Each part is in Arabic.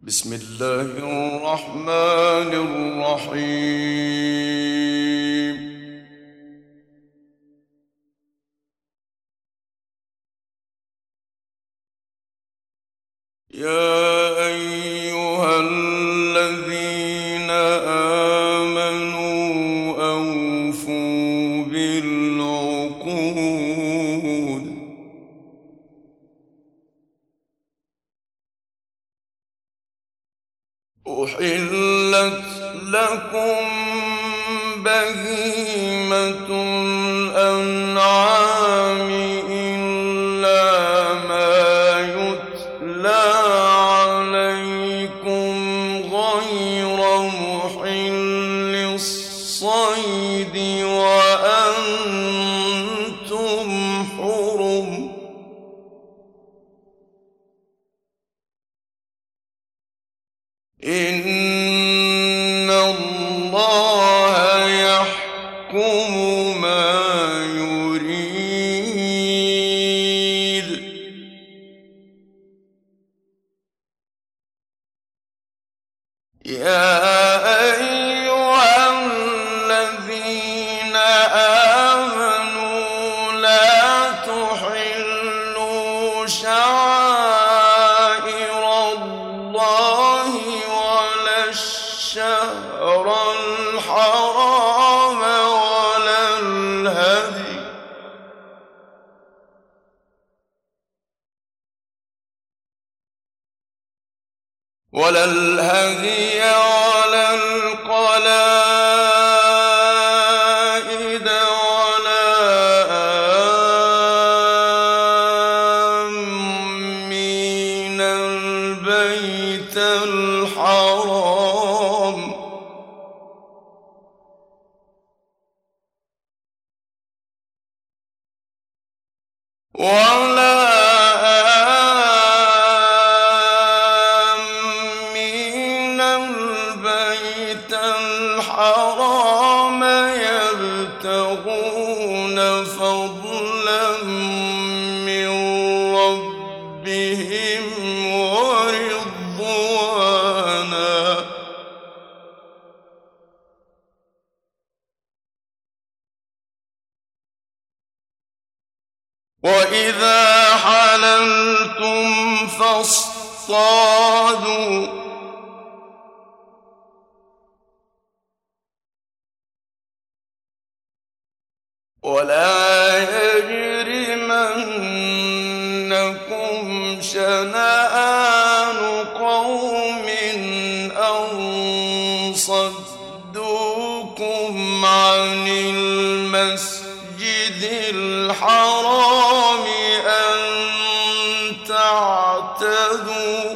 بسم الله الرحمن الرحيم. يا أيها الذين آمنوا أوفوا بالعقود أحلت لكم بهيمة الأنعام إلا ما يتلى عليكم غير محل الصيد وأنتم حرم. إن الله يحكم ما يريد. يا أيها الذين آمنوا لا تحلوا شعائر الله ولا الشهر الحرام ولا الهدي ولا القلائد ولا آمين البيت الحرام ولا آمين البيت الحرام يبتغون فضلا من ربهم ورضوانا. وإذا حللتم فاصطادوا ولا يجرمنكم شنآن قوم أن صدوكم عن المسجد الحرام أن تعتدوا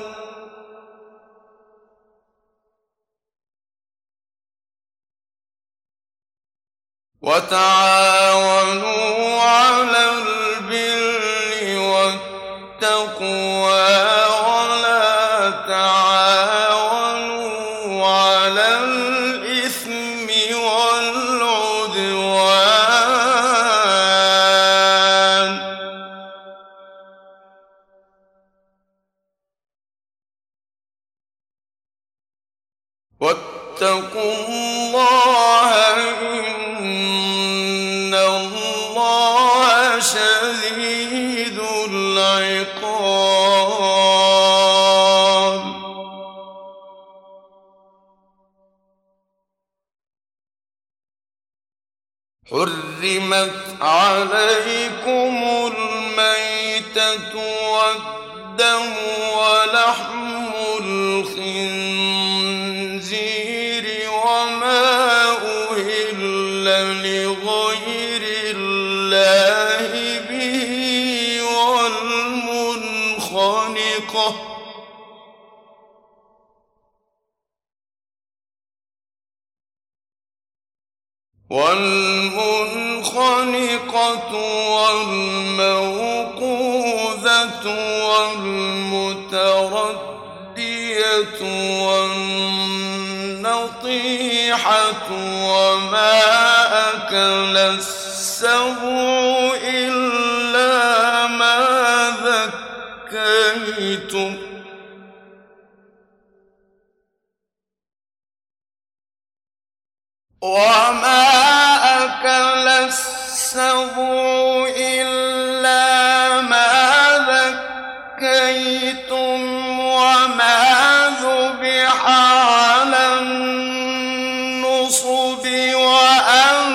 وتعاونوا على البر والتقوى ولا تعاونوا على الإثم والعدوان. واتقوا الله إن الله شديد العقاب. حرمت عليكم الميتة والدم ولحم الخنزير وما أهل لغير الله به والمنخنقة والموقوذة والمتردية والنطيحة وما أكل السبع إلا ما ذكيتم وما أكل السبع إلا ما ذكيتم وما ذبح على النصب وأن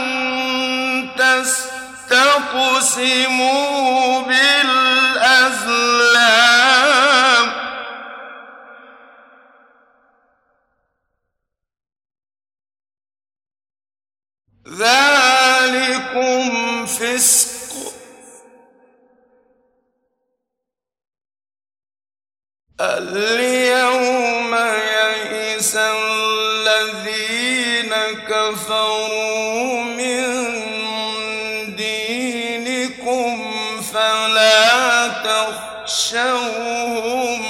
تستقسموا بالأزلام ذلكم فسق اليوم يئس الذين كفروا من دينكم فلا تخشوهم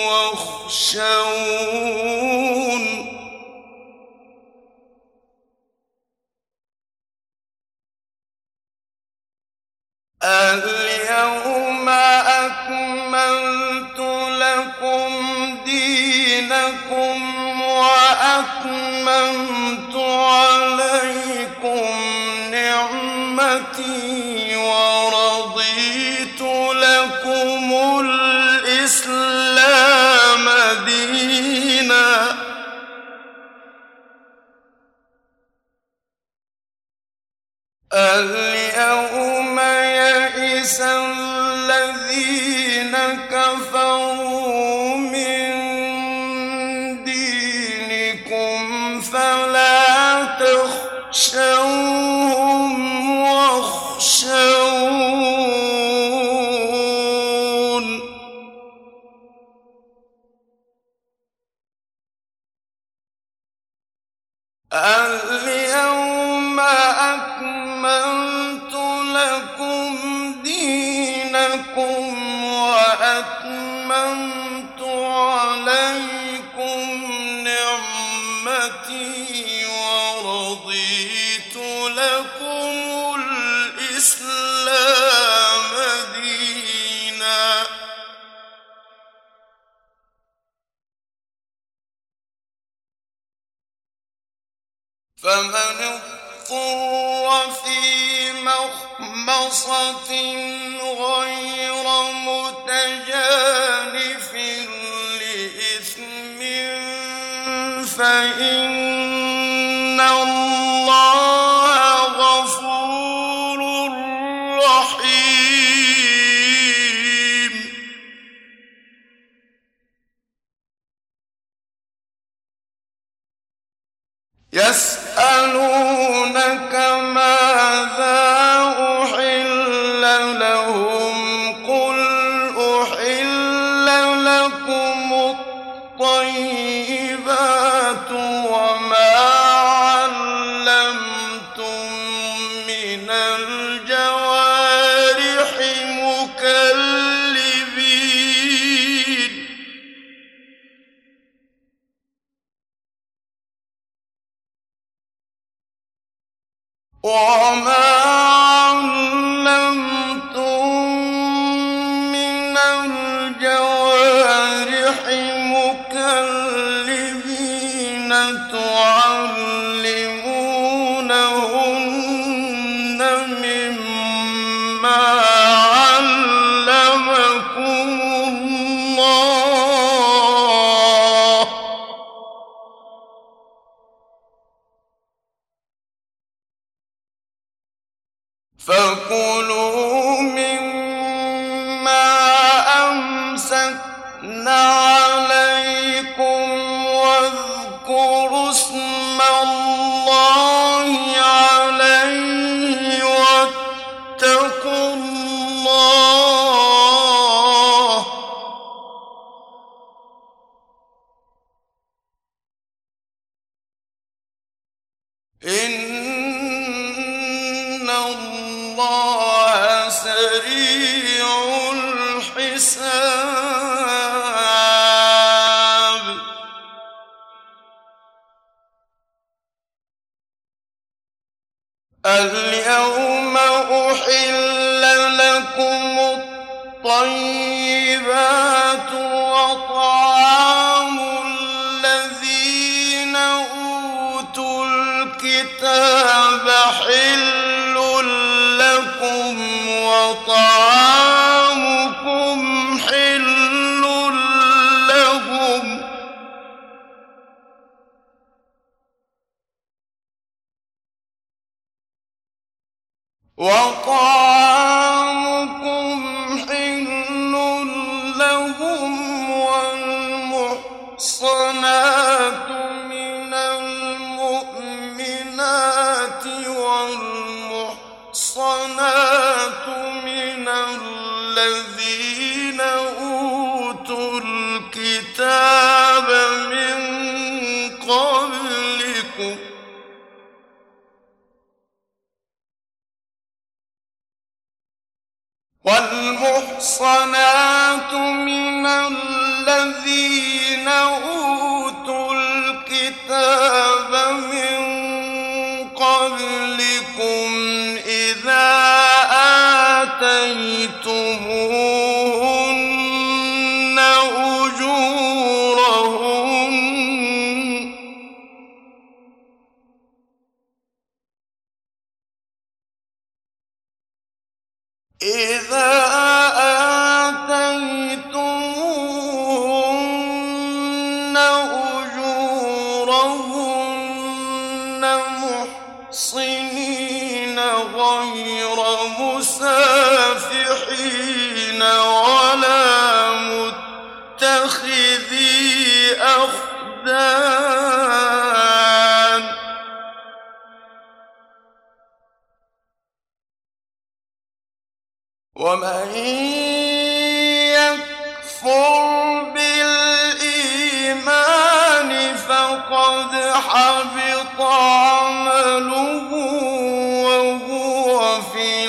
واخشون اليوم أكملت لكم دينكم وأتممت عليكم نعمتي ورضيت لكم الإسلام دينا اليوم يئس الذين كفروا من دينكم فلا تخشوهم واخشون اليوم أكملت لكم دينكم وأتممت عليكم نعمتي ورضيت لكم الإسلام دينا فمن اضطر في مخمصة غير متجانف لإثم فإن الله غفور رحيم يسألونك ماذا أحل لهم قل أحل لكم الطيبات وما علمتم من الجوارح مكلبين وما علمتم من الجوارح مكلبين تعلمونهن مما علمكم الله فكلوا مما أمسكن عليكم واذكروا اسم الله عليه واتقوا الله إن الله سريع الحساب اليوم أحل لكم الطيبات وطعام الذين أوتوا الكتاب الكتاب حل لكم وطعامكم حل لهم والمحصنات من المؤمنات والمحصنات من الذين أوتوا الكتاب من قبلكم إذا آتيتموهن أجورهن محصنين غير مسافحين ولا متخذي أخدان ومن يكفر بالإيمان فقد حبط عمله وهو في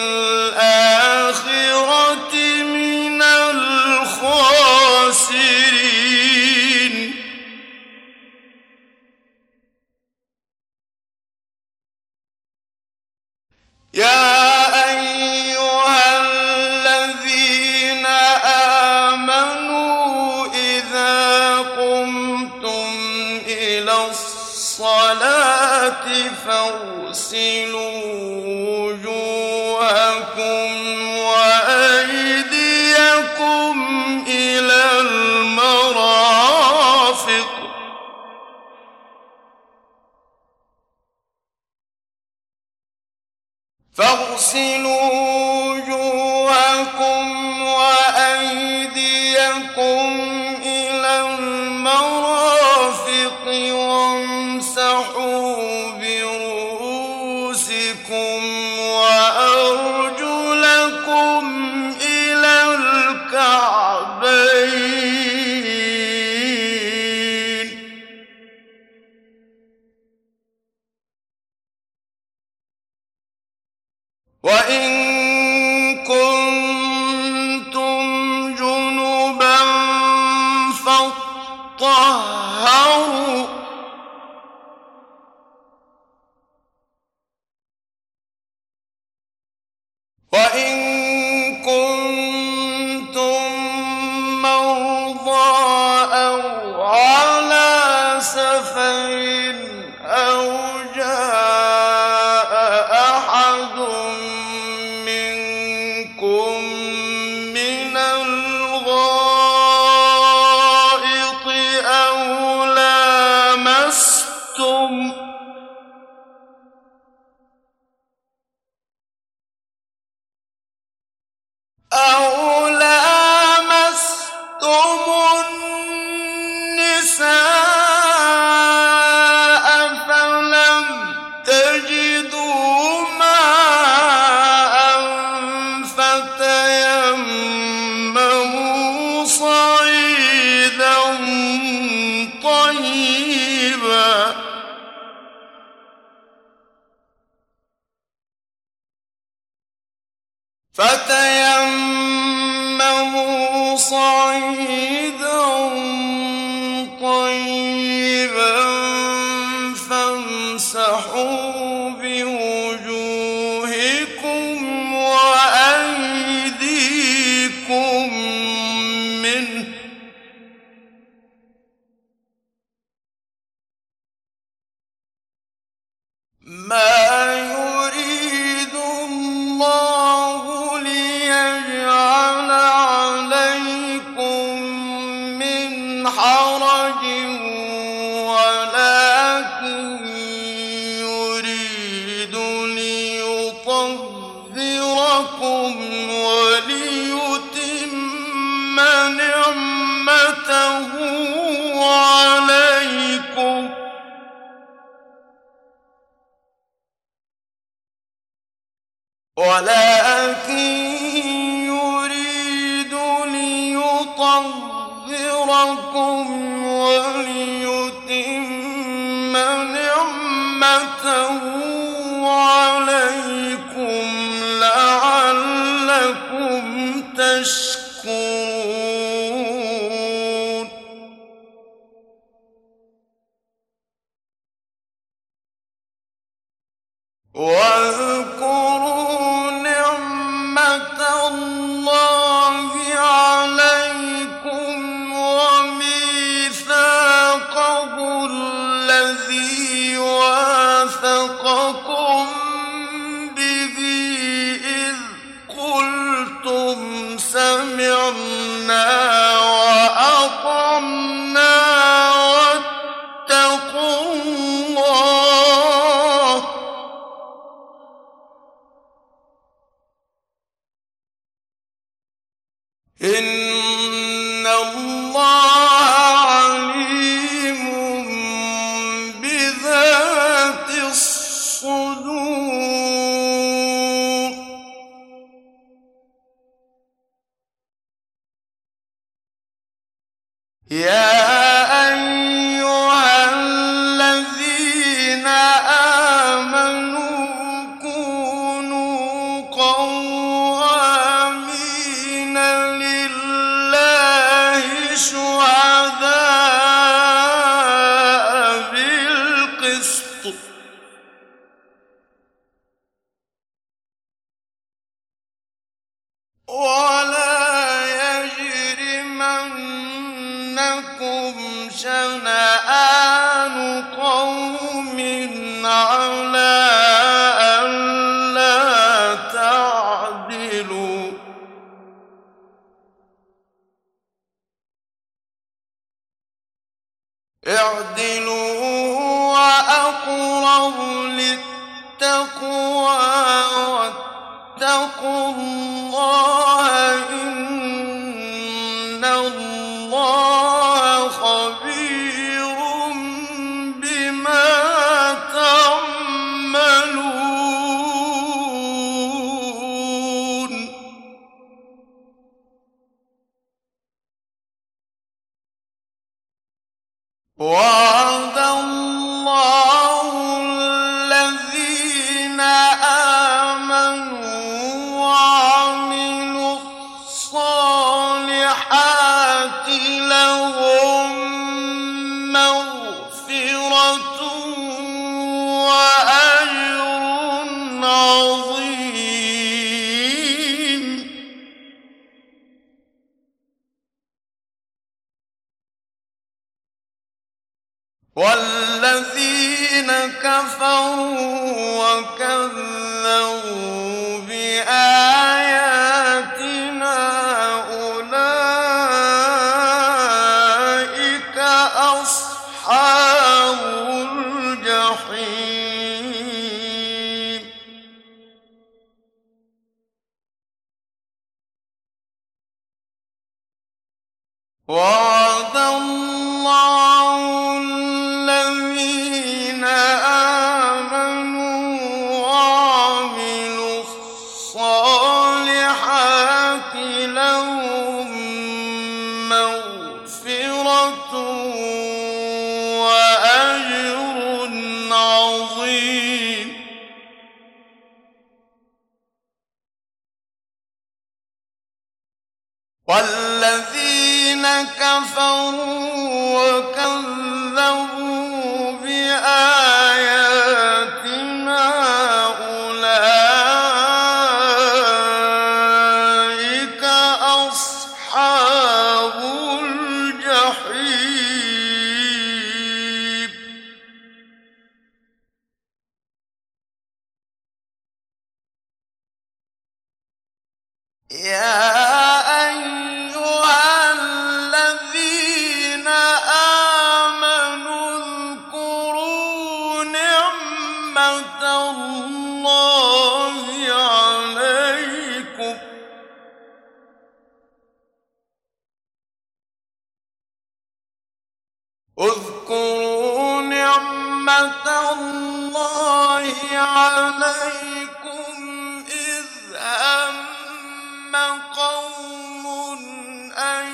الآخرة من الخاسرين يا أيها الذين آمنوا إذا قمتم إلى الصلاة فاغسلوا وجوهكم وأيديكم إلى المرافق وامسحوا برؤوسكم وأرجلكم إلى الكعبين وإن كنتم جنبا فاطهروا وإن كنتم مرضى أو على سفر أو جاء أحد منكم من الغائط أو لامستم ما يريد الله ليجعل عليكم من حرج ولكن يريد ليطهركم وليتم نعمته عليكم لعلكم تشكرون واذكروا نعمة الله عليكم وميثاقه الذي واثقكم به إذ قلتم سمعنا وأطعنا واتقوا الله إن الله عليم بذات الصدور يا أيها الذين آمنوا كونوا قوامين لله شهداء بالقسط ولا يجرمنكم شنآن قوم على ألا تعدلوا اعدلوا وأقرب للتقوى واتقوا الله إن الله خبير بما تعملون وعد الله الذين آمنوا وعملوا الصالحات لهم مغفرة وأجر عظيم والذين كفروا وكذبوا بآياتنا أولئك أصحاب الجحيم وعد الله الذين آمنوا وعملوا الصالحات لهم مغفرة وأجر عظيم والذين كفروا وكذبوا بآياتنا أولئك أصحاب الجحيم يا أيها الذين آمنوا اذكروا نعمة الله عليكم اذكروا نعمة الله عليكم إذ هم قوم أن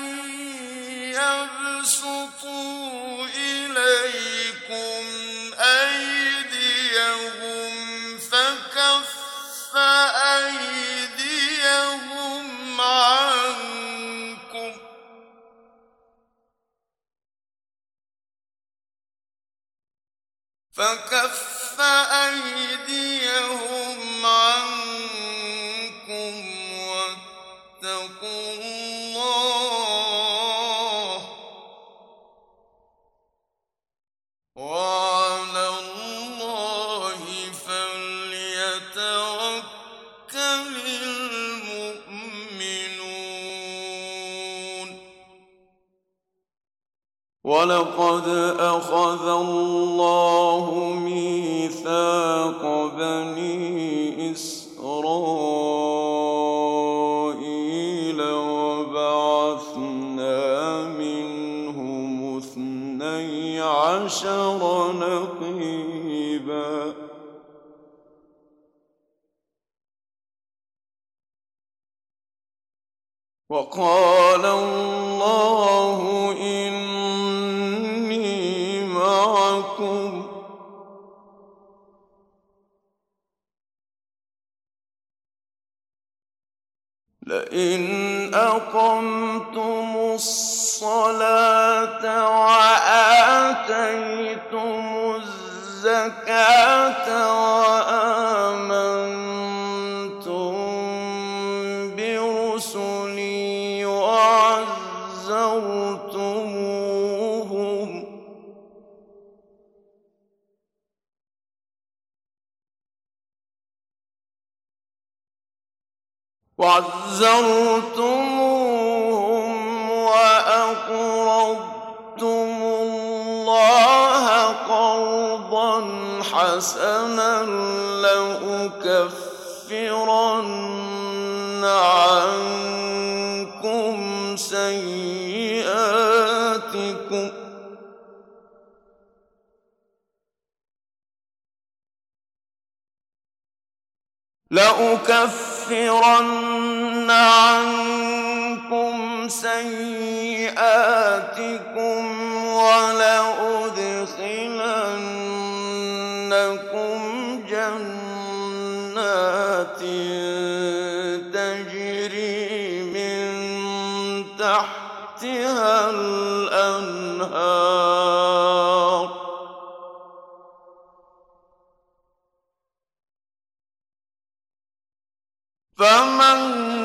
يبسطوا إليكم أيديهم فكف أيديهم عنكم واتقوا الله وعلى الله فليتوكل المؤمنون ولقد أخذ الله ميثاق بني إسرائيل وبعثنا منهم 12 نقيبا وقال الله إني معكم لئن أقمتم الصلاة وآتيتم الزكاة وآمنتم برسلي وعزرتموهم وأقرضتم الله قرضا حسنا لأكفرن عنكم سيئاتكم ولأدخلنكم جنات تجري من تحتها الأنهار فمن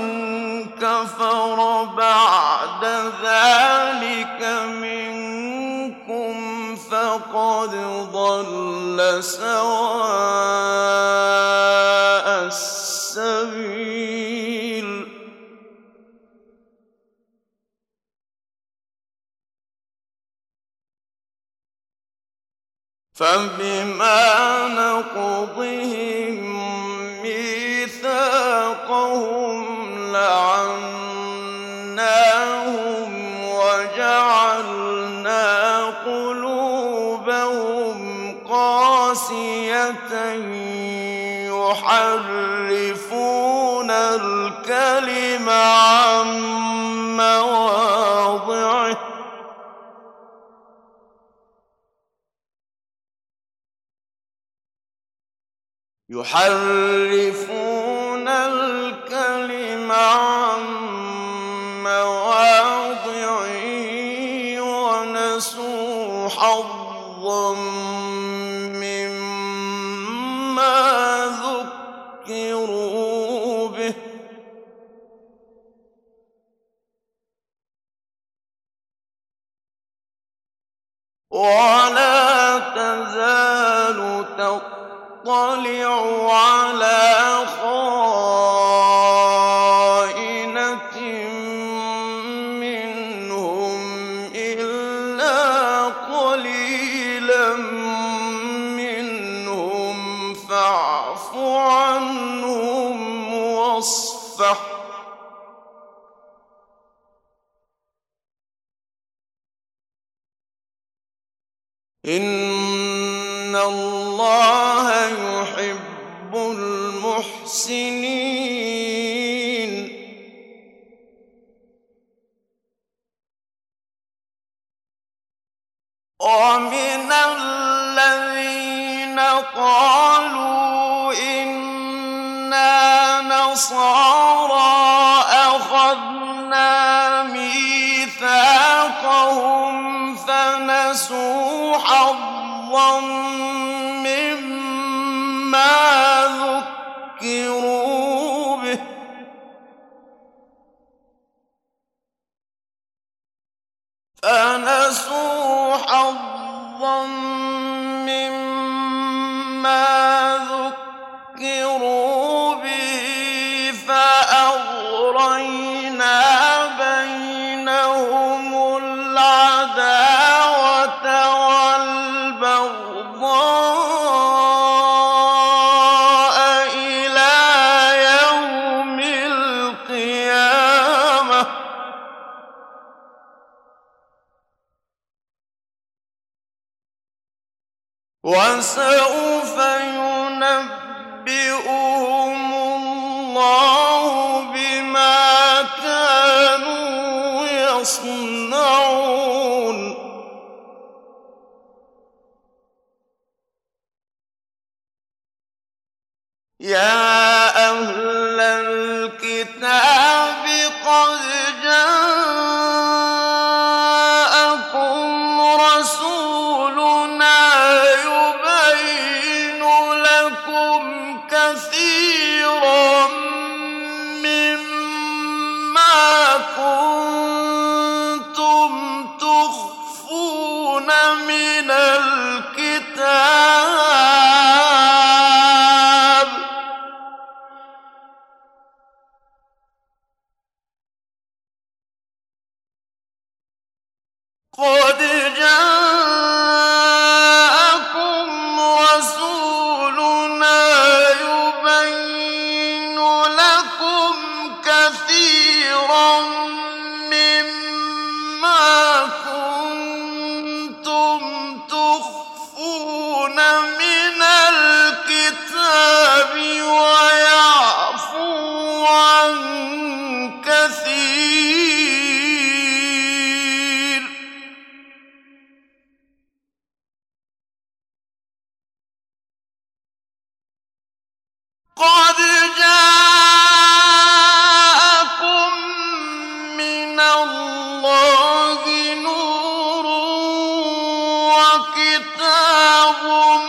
كفر بعد ذلك منكم فقد ضل سواء السبيل فبما نقضهم ميثاقهم لعناهم وجعلنا قلوبهم قاسية يحرفون الكلم عن مواضعه ونسوا حظا مما ذكروا به ولا تزال تطلع على خائنة إِنَّ اللَّهَ يُحِبُّ الْمُحْسِنِينَ. وَمِنَ الَّذِينَ قَالُوا إِنَّا نَصَارَىٰ أَخَذْنَا مِيثَاقَهُمْ فَنَسُوا حَظًّا مِّمَّا ذُكِّرُوا بِهِ فَأَغْرَيْنَا بَيْنَهُمُ الْعَدَاوَةَ وَالْبَغْضَاءَ إِلَىٰ يَوْمِ الْقِيَامَةِ ۚ وَسَوْفَ يُنَبِّئُهُمُ اللَّهُ بِمَا كَانُوا يَصْنَعُونَ. يَا أَهْلَ الْكِتَابِ قَدْ جَاءَكُمْ رَسُولُنَا يُبَيِّنُ لَكُمْ كَثِيرًا مِّمَّا كُنتُمْ تُخْفُونَ مِنَ الْكِتَابِ ۖ قَدْ جَاءَكُمْ رَسُولُنَا يُبَيِّنُ لَكُمْ كَثِيرًا مِّمَّا كُنتُمْ تُخْفُونَ مِنَ الْكِتَابِ وَيَعْفُو عَن كَثِيرٍ ۚ قَدْ جَاءَكُم مِّنَ اللَّهِ نُورٌ وَكِتَابٌ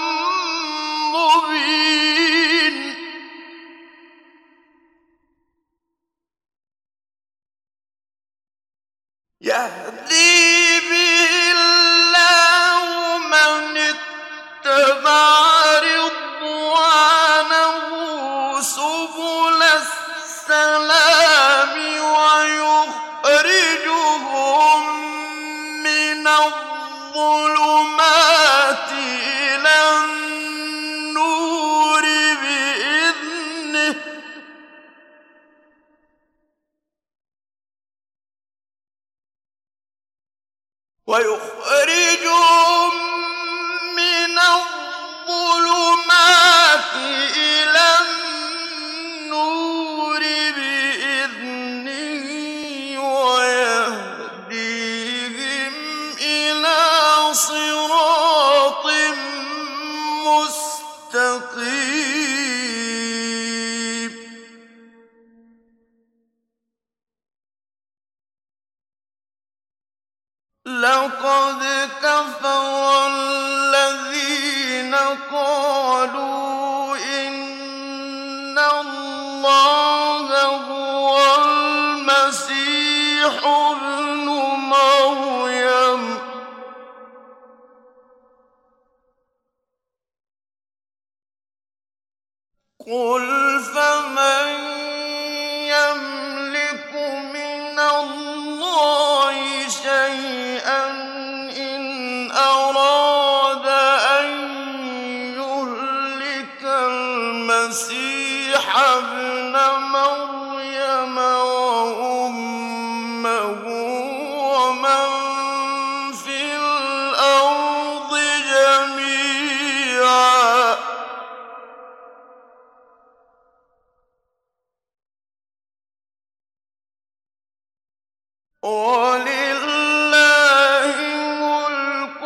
مُّبِينٌ. يَهْدِي بِهِ اللَّهُ مَنِ اتَّبَعَ رِضْوَانَهُ سُبُلَ السَّلَامِ وَيُخْرِجُهُم مِّنَ الظُّلُمَاتِ إِلَى النُّورِ بِإِذْنِهِ ۖ وَيَهْدِيهِمْ إِلَىٰ صِرَاطٍ مُّسْتَقِيمٍ. لَقَدْ كَفَرَ الَّذِينَ قَالُوا إِنَّ اللَّهَ هُوَ الْمَسِيحُ ابْنُ مَرْيَمَ ۚ قُلْ فَمَن يَمْلِكُ مِنَ اللَّهِ شَيْئًا إِنْ أَرَادَ أَن يُهْلِكَ الْمَسِيحَ ابْنَ مَرْيَمَ وَأُمَّهُ وَمَن فِي الْأَرْضِ وَلِلَّهِ مُلْكُ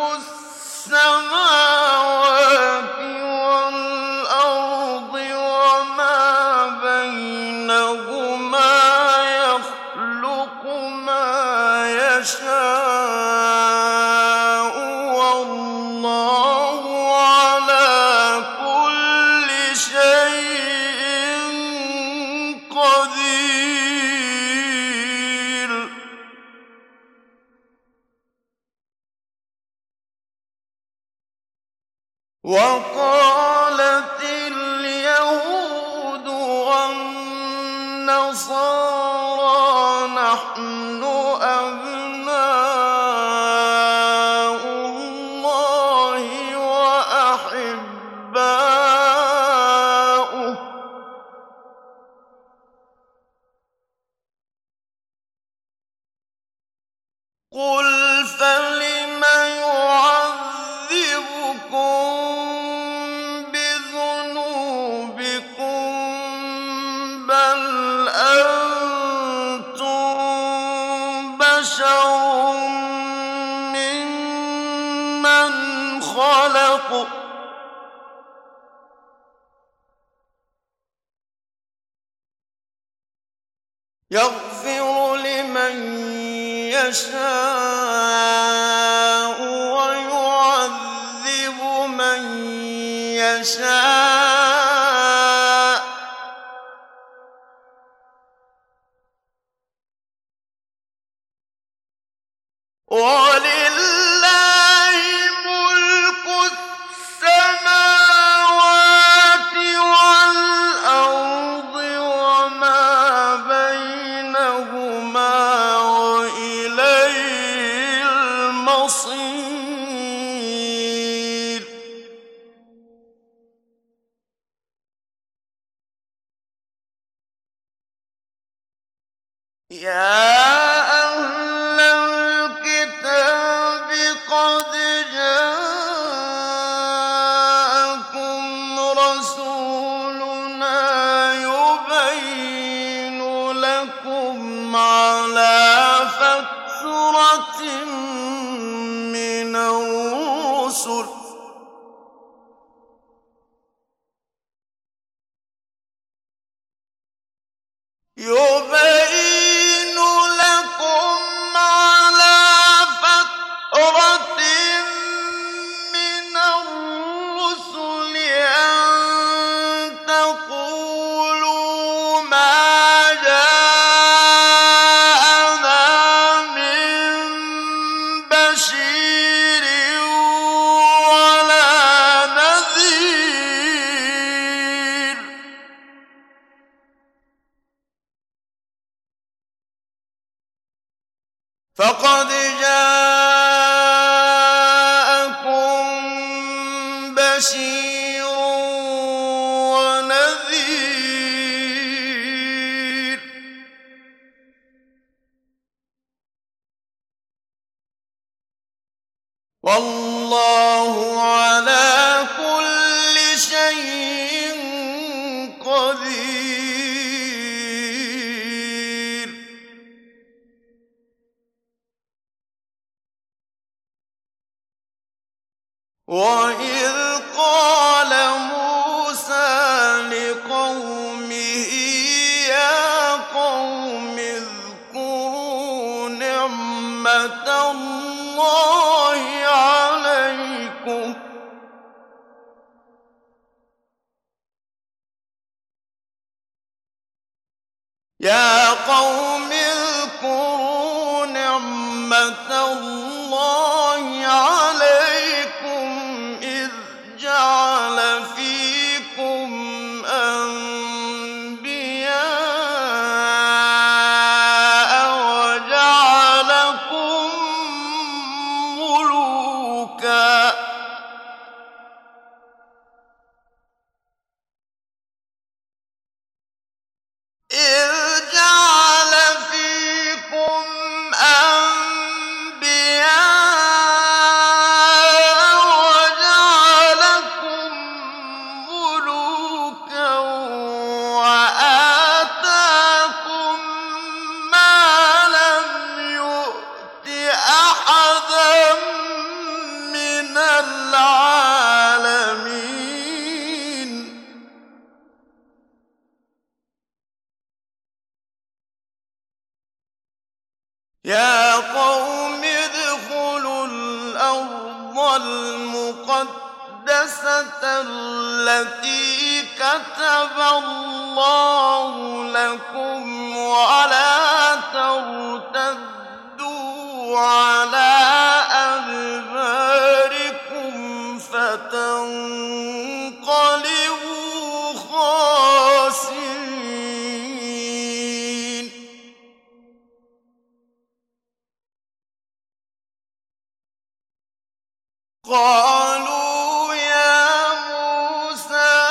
السَّمَاوَاتِ وَالْأَرْضِ وَمَا بَيْنَهُمَا ۖ يَخْلُقُ مَا يَشَاءُ ۚ وَاللَّهُ عَلَىٰ كُلِّ شَيْءٍ قَدِيرٌ. وَقَالَتِ الْيَهُودُ وَالنَّصَارَىٰ نَحْنُ أَبْنَاءُ اللَّهِ وَأَحِبَّاؤُهُ ۚ قُلْ فَلِمَ يُعَذِّبُكُم بِذُنُوبِكُم ۖ بَلْ أَنتُم بَشَرٌ مِّمَّنْ خَلَقَ ۚ يَغْفِرُ لِمَن يَشَاءُ وَيُعَذِّبُ مَن يَشَاءُ ۚ وَلِلَّهِ مُلْكُ السَّمَاوَاتِ وَالْأَرْضِ وَمَا بَيْنَهُمَا ۖ وَإِلَيْهِ الْمَصِيرُ. يَا أَهْلَ الْكِتَابِ قَدْ جَاءَكُمْ رَسُولُنَا يُبَيِّنُ لَكُمْ عَلَىٰ فَتْرَةٍ مِّنَ الرُّسُلِ أَن تَقُولُوا مَا جَاءَنَا مِن بَشِيرٍ وَلَا نَذِيرٍ ۚ فَقَدْ جَاءَكُم بَشِيرٌ وَنَذِيرٌ ۗ وَاللَّهُ عَلَىٰ كُلِّ شَيْءٍ قَدِيرٌ. وَإِذْ قَالَ مُوسَىٰ لِقَوْمِهِ يَا قَوْمِ اذْكُرُوا نِعْمَةَ اللَّهِ عَلَيْكُمْ إِذْ جَعَلَ فِيكُمْ أَنبِيَاءَ وَجَعَلَكُم مُّلُوكًا المقدسة التي كتب الله لكم ولا ترتدوا على أدباركم فتنقلبوا خاسرين. قالوا يا موسى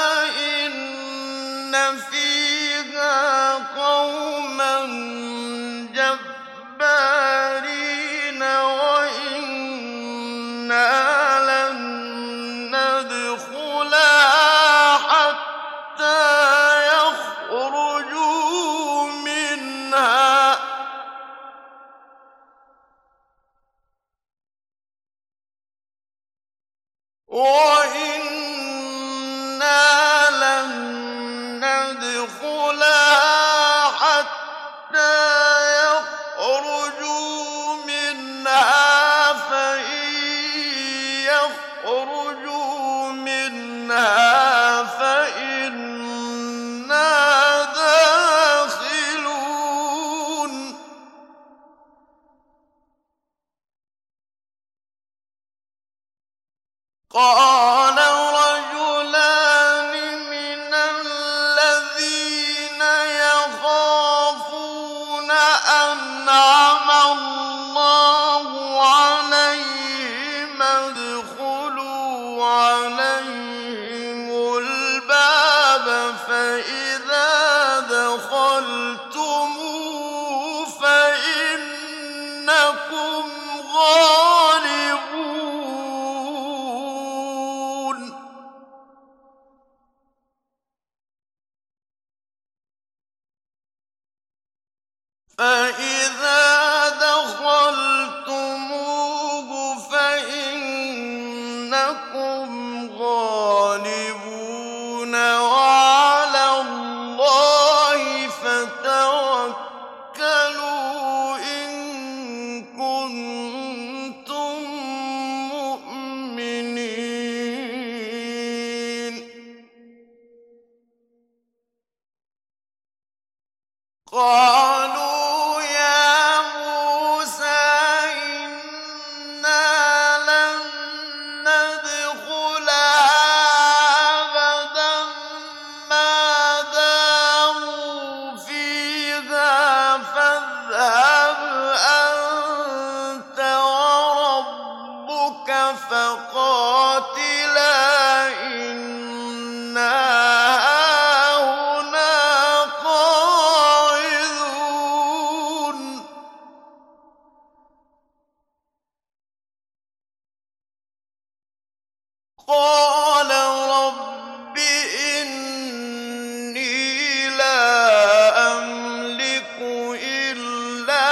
إن فيها قوما جبارين وإنا لن ندخلها حتى يخرجوا منها فإن يخرجوا منها فإنا داخلون. قال رجلان من الذين يخافون أنعم الله عليهم ادخلوا عليهم الباب فإذا دخلتموه فإنكم غالبون. فإذا دخلتموه فإنكم غالبون وعلى الله فتوكلوا إن كنتم مؤمنين. قالوا يا موسى إنا لن ندخلها أبدا ما داموا فيها فاذهب أنت وربك فقاتلا إنا هاهنا قاعدون. قال رب إني لا أملك إلا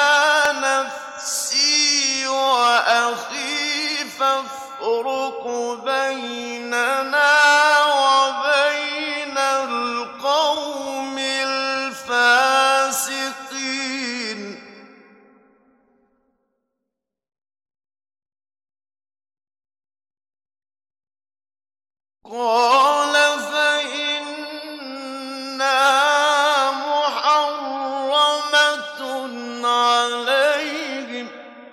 نفسي وأخي فافرق بيننا وبين القوم الفاسقين. قال فإنها محرمة عليهم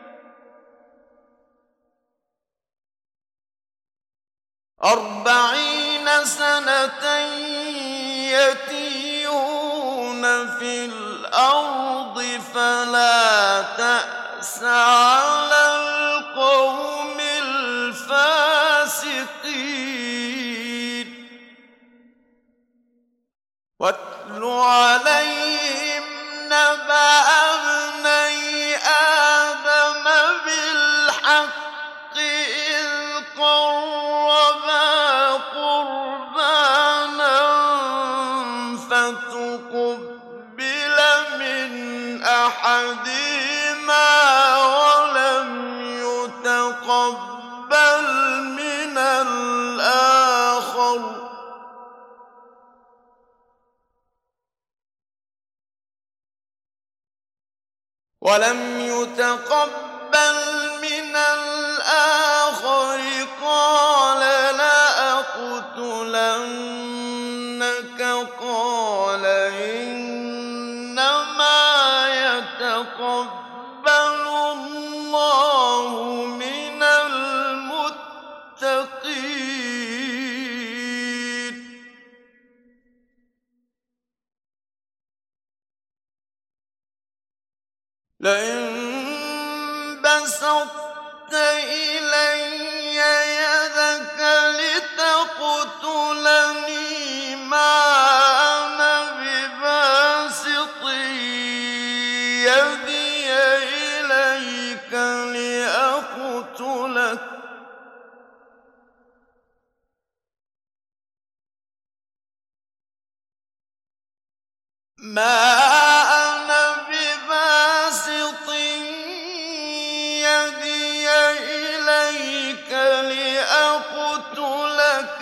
40 سنة يتيهون في الأرض فلا تأس على القوم الفاسقين. واتل عليهم نبأ ابني آدم بالحق إذ قربا قربانا فتقبل من أحدهما ولم يتقبل من الآخر قال لَأَقُولَنَّ قَالَ إِنَّمَا يَتَقَبَّلُ اللَّهُ مِنَ الْمُتَّقِينَ لئن بسطت إلي يدك لتقتلني ما أنا بباسط يدي إليك لأقتلك ما أنا بباسط يدي إليك لأقتلك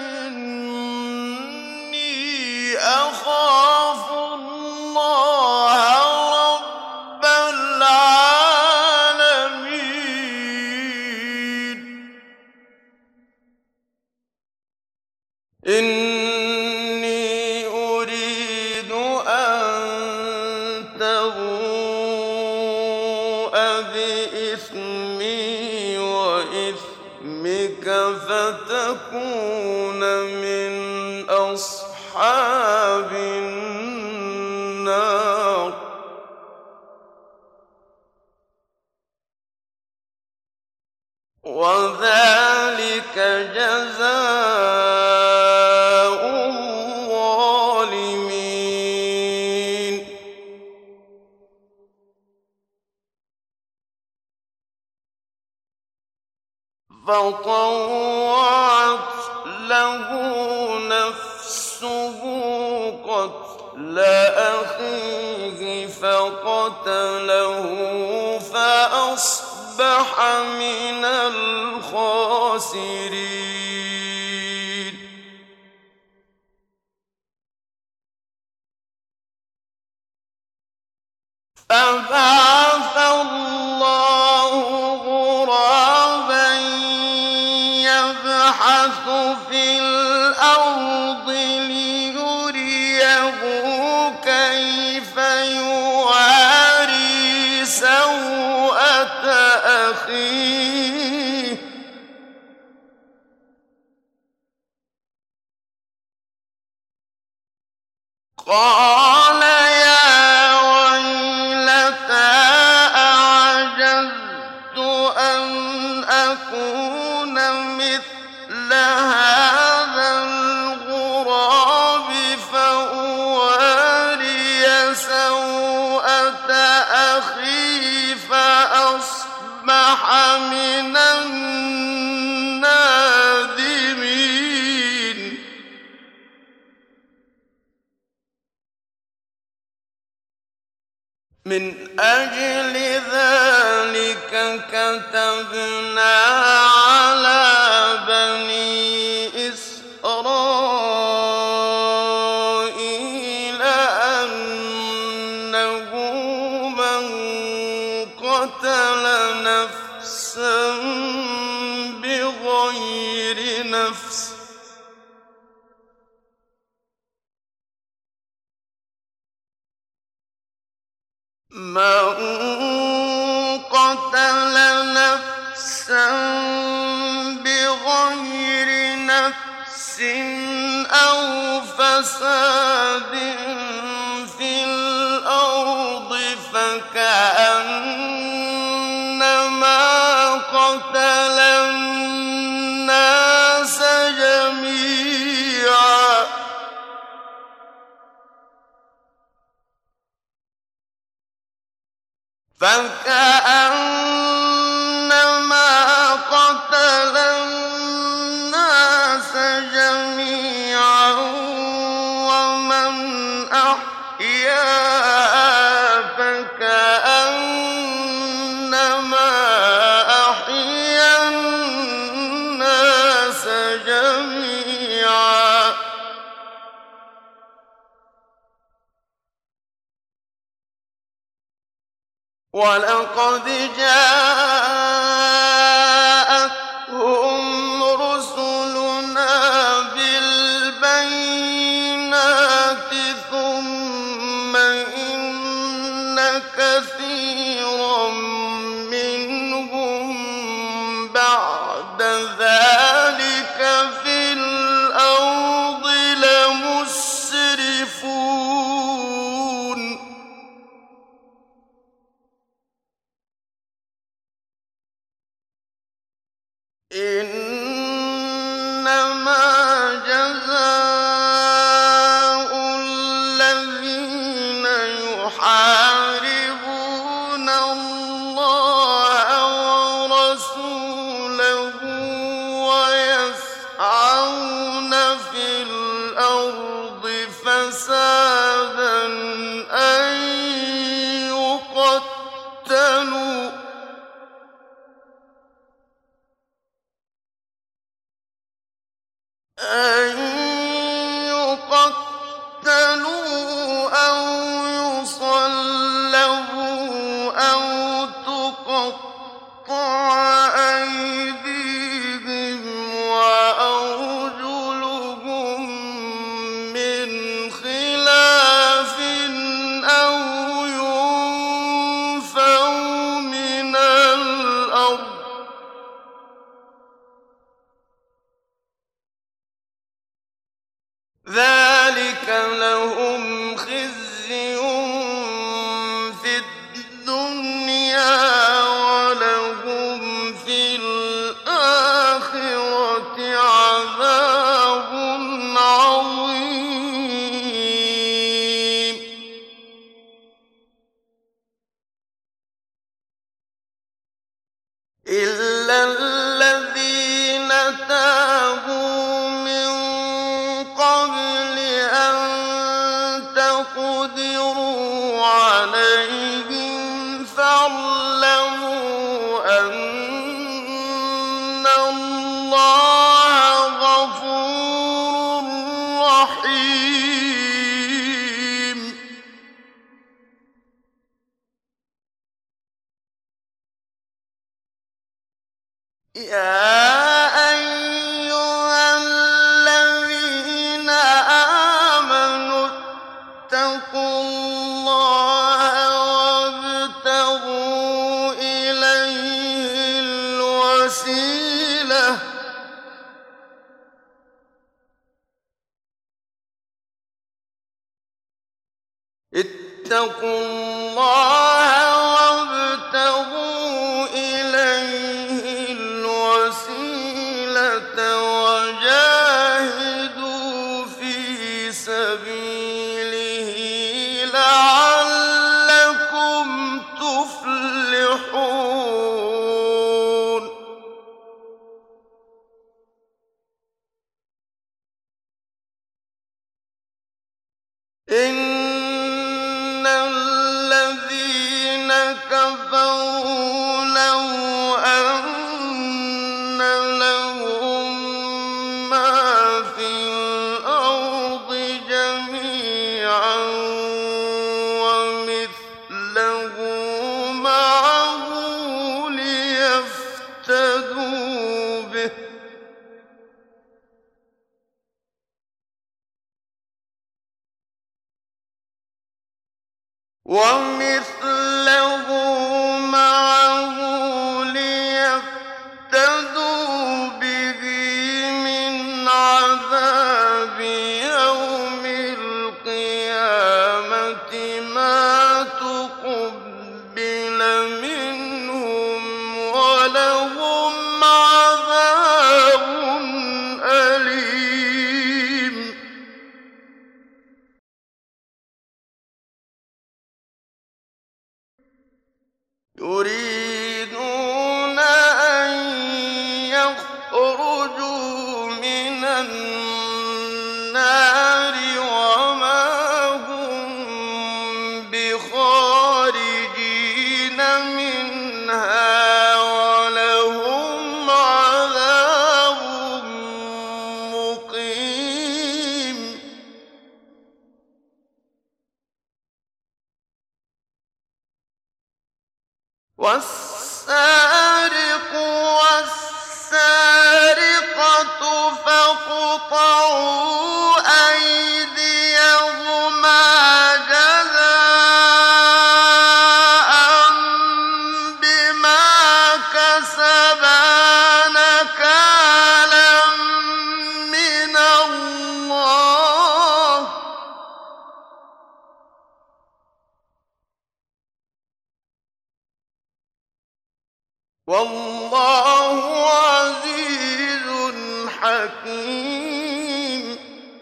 إني أخاف الله رب العالمين إني أريد أن تبوء بإثمي وإثمك فتكون من أصحاب النار وذلك جزاء الظالمين فطوعت له نفسه قتل أخيه فقتله فأصبح من الخاسرين فبعث الله غرابا يبحث في الأرض ليريه كيف يواري سوءة أخيه قال يا ويلتى أعجزت أن أكون مثل هذا الغراب فأواري سوءة أخي فأصبح من النادمين من أجل ذلك كتبنا على بني إسرائيل أنه من قتل نفسا بغير نفس من قتل نفسا بغير نفس أو فساد في الأرض فكأنما قتل الناس جميعا قتل الناس جميعا ومن أحياها فكأنما أحيا الناس جميعا ولقد جاءتهم رسلنا بالبينات في الأرض لمسرفون إنما جزاء الذين يحاربون الله ورسوله ويسعون في الأرض فسادا أن يقتلوا أو يصلبوا أو تقطع أيديهم وأرجلهم من خلاف أو ينفوا من الأرض ذلك لهم خزي في الدنيا ولهم في الآخرة عذاب عظيم إلا الذين تابوا من قبل أن تقدروا عليهم فاعلموا أن الله غفور رحيم يا أيها الذين آمنوا اتقوا الله وابتغوا إليه الوسيلة اتقوا الله وابتغوا إليه الوسيلة وجاهدوا في سبيله لعلكم تفلحون إن الذين كفروا لو أن لهم ما في الأرض جميعا ومثله معه ليفتدوا به من عذاب يوم القيامة ما تقبل منهم ولهم عذاب أليم يريدون أن يخرجوا من النار وما هم بخارجين منها ولهم عذاب مقيم والسارق والسارقة فاقطعوا أيديهما جزاء بما كسبا نكالا والله عزيز حكيم.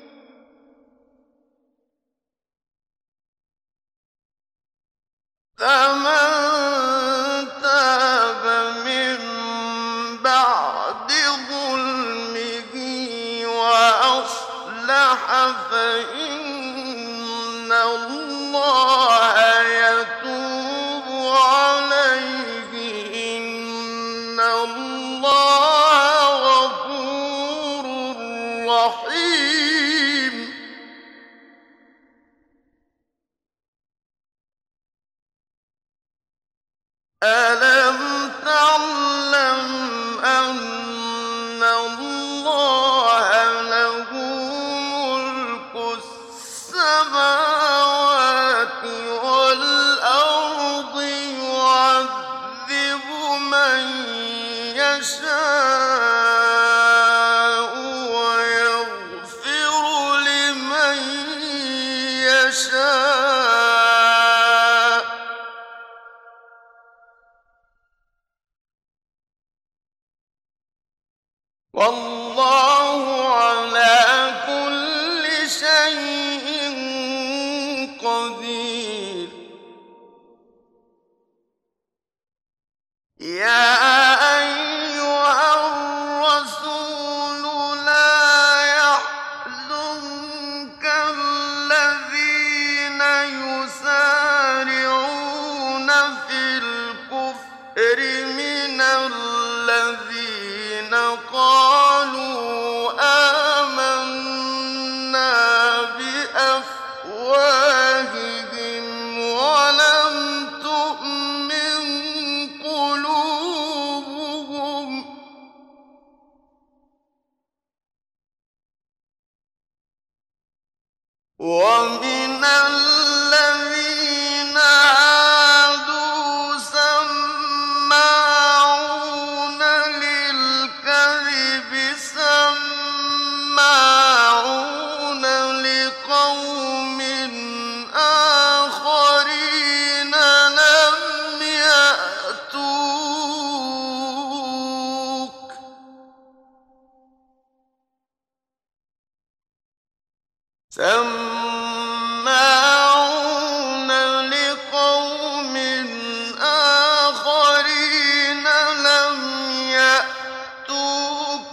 فمن تاب من بعد ظلمه وأصلح فإن الله يتوب عليه، إن الله غفور رحيم. ألم تعلم أن الله له ملك السماوات والأرض، يعذب من يشاء ويغفر لمن يشاء، والله على كل شيء قدير. يا أيها الرسول لا يحزنك الذين يسارعون في الكفر من الذين قالوا آمنا بأفواههم ولم تؤمن قلوبهم، ومن الذين هادوا سماعون للكذب سماعون لقوم آخرين لم يأتوك، سماعون لقوم آخرين لم يأتوك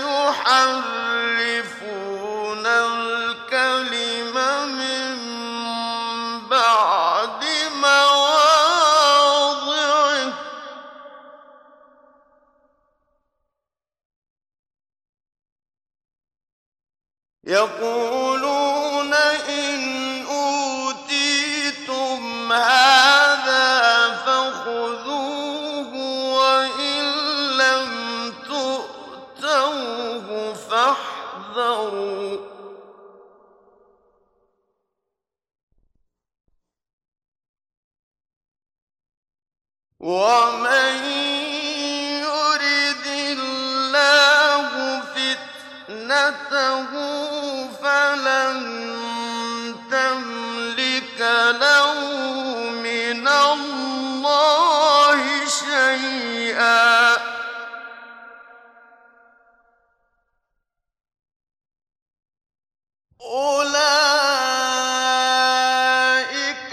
يحرفون الكلم من بعد مواضعه، يقولون إن أوتيتم هذا فخذوه وإن لم تؤتوه فاحذروا، ومن يرد الله فتنته فلن تملك له من الله شيئا، أولئك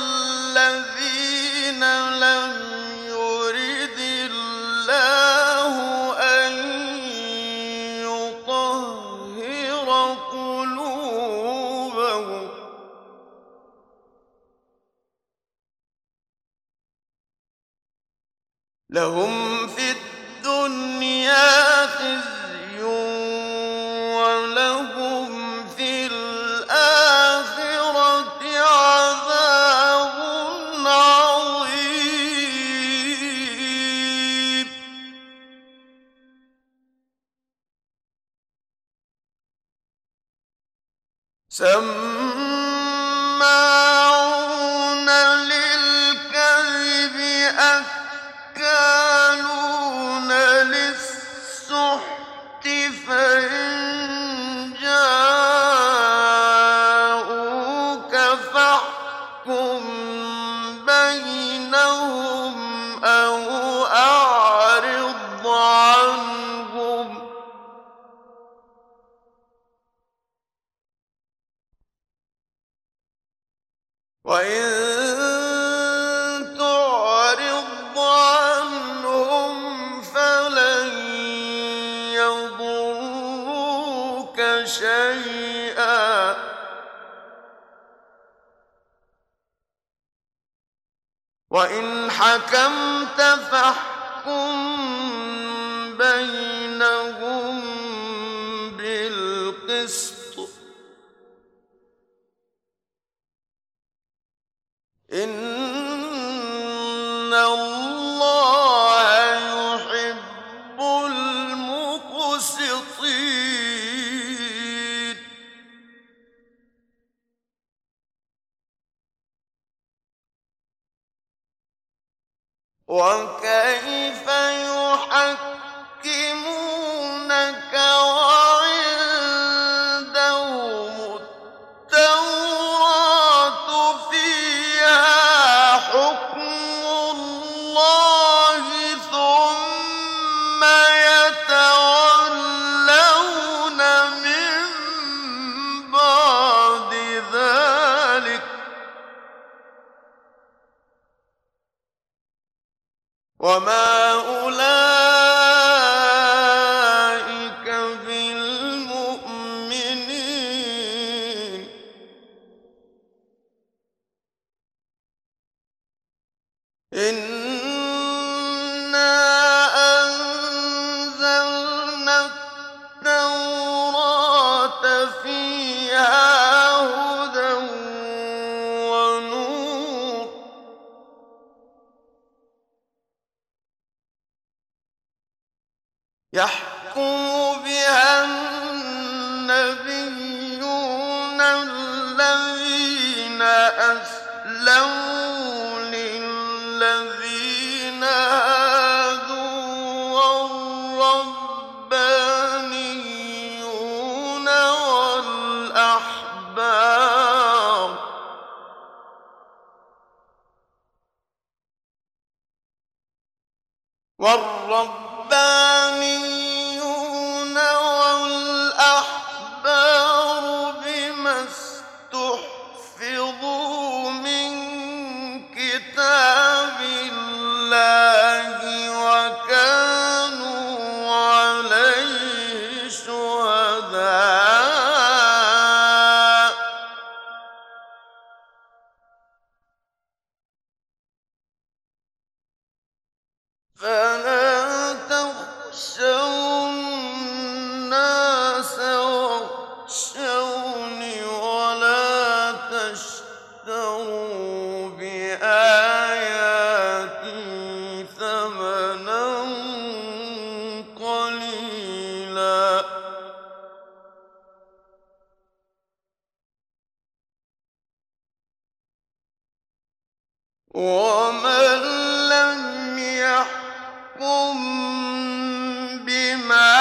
الذين لم يرد الله أن يطهر قلوبهم، لهم في الدنيا خزي ولهم في الآخرة عذاب عظيم. سماعون للكذب أكالون للسحت، فإن جاءوك فاحكم بينهم أو أعرض وإن تعرض عنهم فلن يضروك شيئا وإن حكمت فاحكم بينهم بالقسط إن الله يحب المقسطين وكيف يحكمونك وعندهم التوراة فيها حكم الله ثم يتولون من بعد ذلك وما أولئك بالمؤمنين إنا أنزلنا التوراة فيها هدى ونور يحكم بها النبيون الذين أسلموا للذين هادوا والربانيون والأحبار بما استحفظوا من كتاب الله وكانوا عليه شهداء فلا تخشوا الناس واخشوني ولا تشتروا بآياتي ثمنا قليلا ومن لم يحكم بما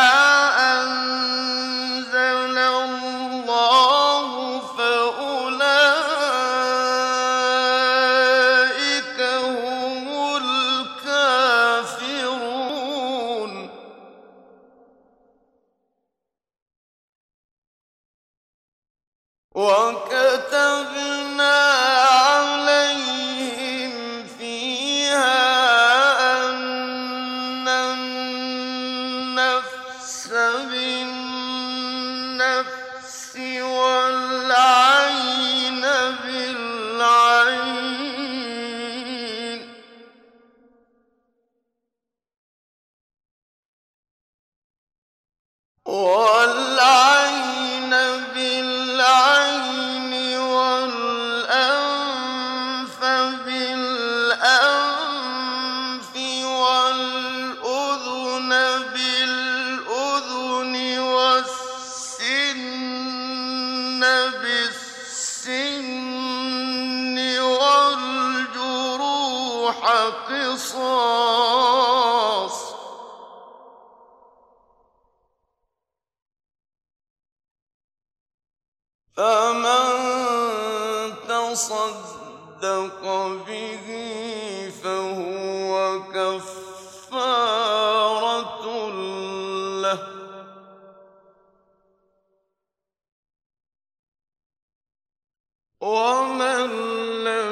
أنزل الله فأولئك هم الكافرون وكتبنا عليهم فيها أن النفس بالنفس والعين بالعين والعين بالعين والأنف بالأنف والأذن بالأذن والسن بالسن والجروح قصاص فمن تصدق به فهو كفارة له ومن لم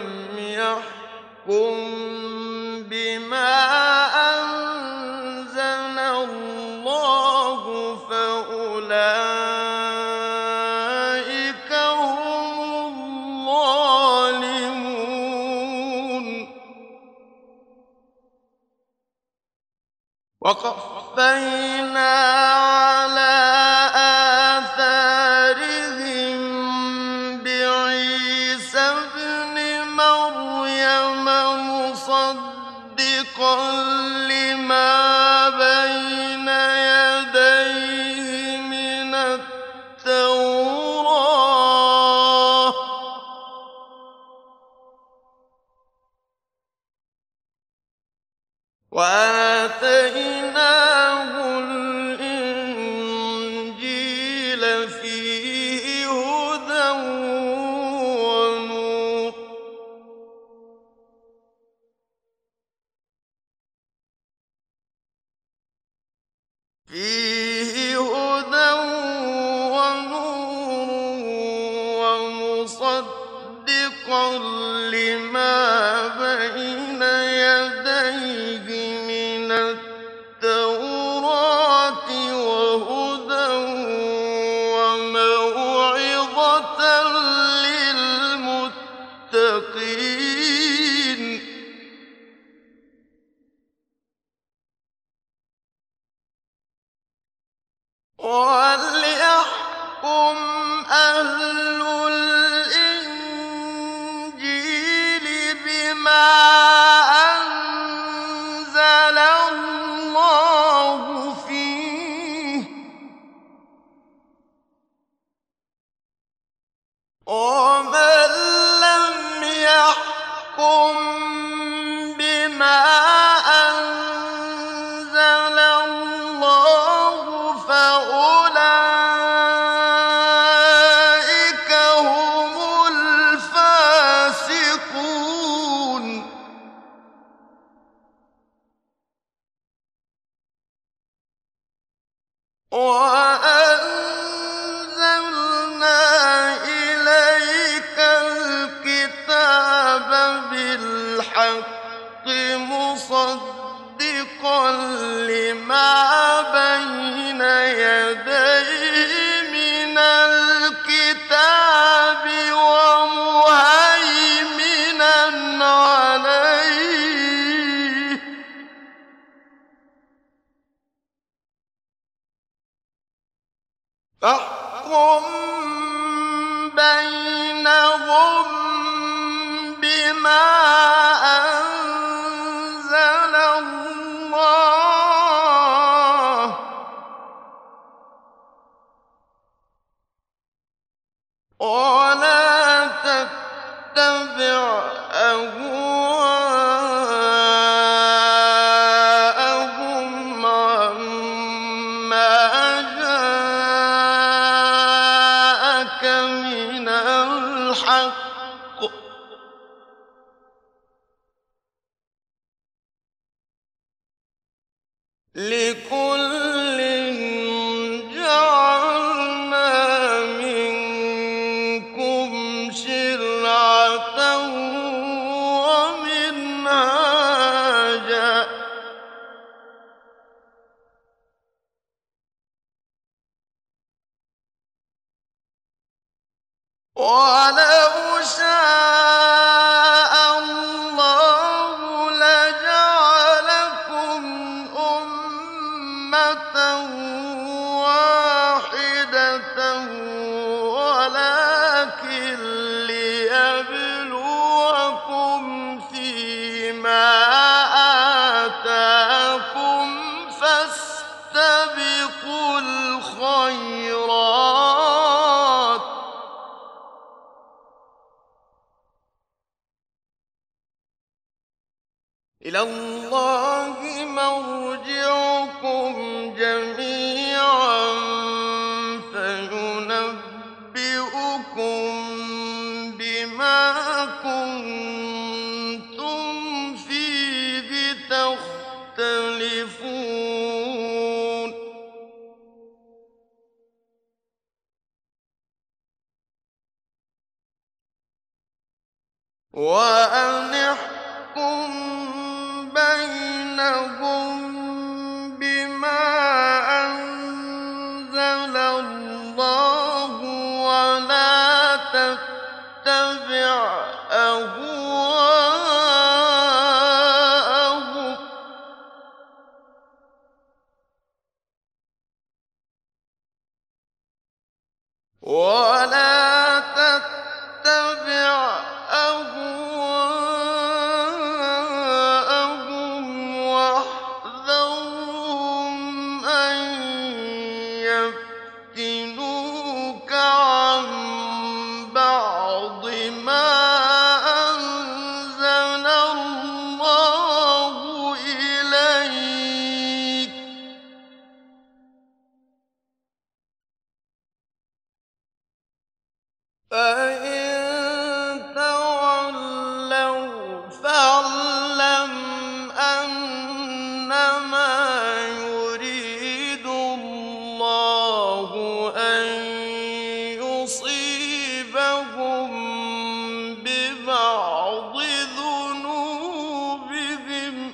وَقَفَّيْنَا عَلَىٰ آثَارِهِم بِعِيسَى ابْنِ مَرْيَمَ مُصَدِّقًا لِّمَا بَيْنَ يَدَيْهِ مِنَ التَّوْرَاةِ وَآتَيْنَاهُ الْإِنجِيلَ فِيهِ هُدًى وَنُورٌ وَمُصَدِّقًا لِّمَا بَيْنَ يَدَيْهِ مِنَ التَّوْرَاةِ وَهُدًى وَمَوْعِظَةً لِّلْمُتَّقِينَ وَلْيَحْكُمْ أَهْلُ الْإِنجِيلِ بِمَا أَنزَلَ اللَّهُ فِيهِ ۚ وَمَن لَّمْ يَحْكُم بِمَا أَنزَلَ اللَّهُ فَأُولَٰئِكَ هُمُ الْفَاسِقُونَ وَأَنزَلْنَا إِلَيْكَ الْكِتَابَ بِالْحَقِّ مُصَدِّقًا لِّمَا بَيْنَ يَدَيْهِ مِنَ الْكِتَابِ وَمُهَيْمِنًا عَلَيْهِ ۖ فاحكم بينهم بما أنزل الله ولا تتبع أهواءهم عما جاءك من الحق ۚ لِكُلٍّ جَعَلْنَا مِنكُمْ شِرْعَةً وَمِنْهَاجًا ۚ وَلَوْ شَاءَ اللَّهُ لَجَعَلَكُمْ أُمَّةً وَاحِدَةً وَلَٰكِن لِّيَبْلُوَكُمْ فِيمَا آتَاكُمْ ۖ فَاسْتَبِقُوا الْخَيْرَاتِ ۚ إِلَى اللَّهِ مَرْجِعُكُمْ جَمِيعًا فَيُنَبِّئُكُم بِمَا كُنتُمْ فِيهِ تَخْتَلِفُونَ وَأَنِ احْكُم بَيْنَهُم بِمَا أَنزَلَ اللَّهُ وَلَا تَتَّبِعْ أَهْوَاءَهُمْ ۖ ولا تتبع أهواءهم واحذرهم أن يفتنوك عن بعض ما أنزل الله إليك فإن تولوا فاعلم أنما يريد الله أن يصيبهم ببعض ذنوبهم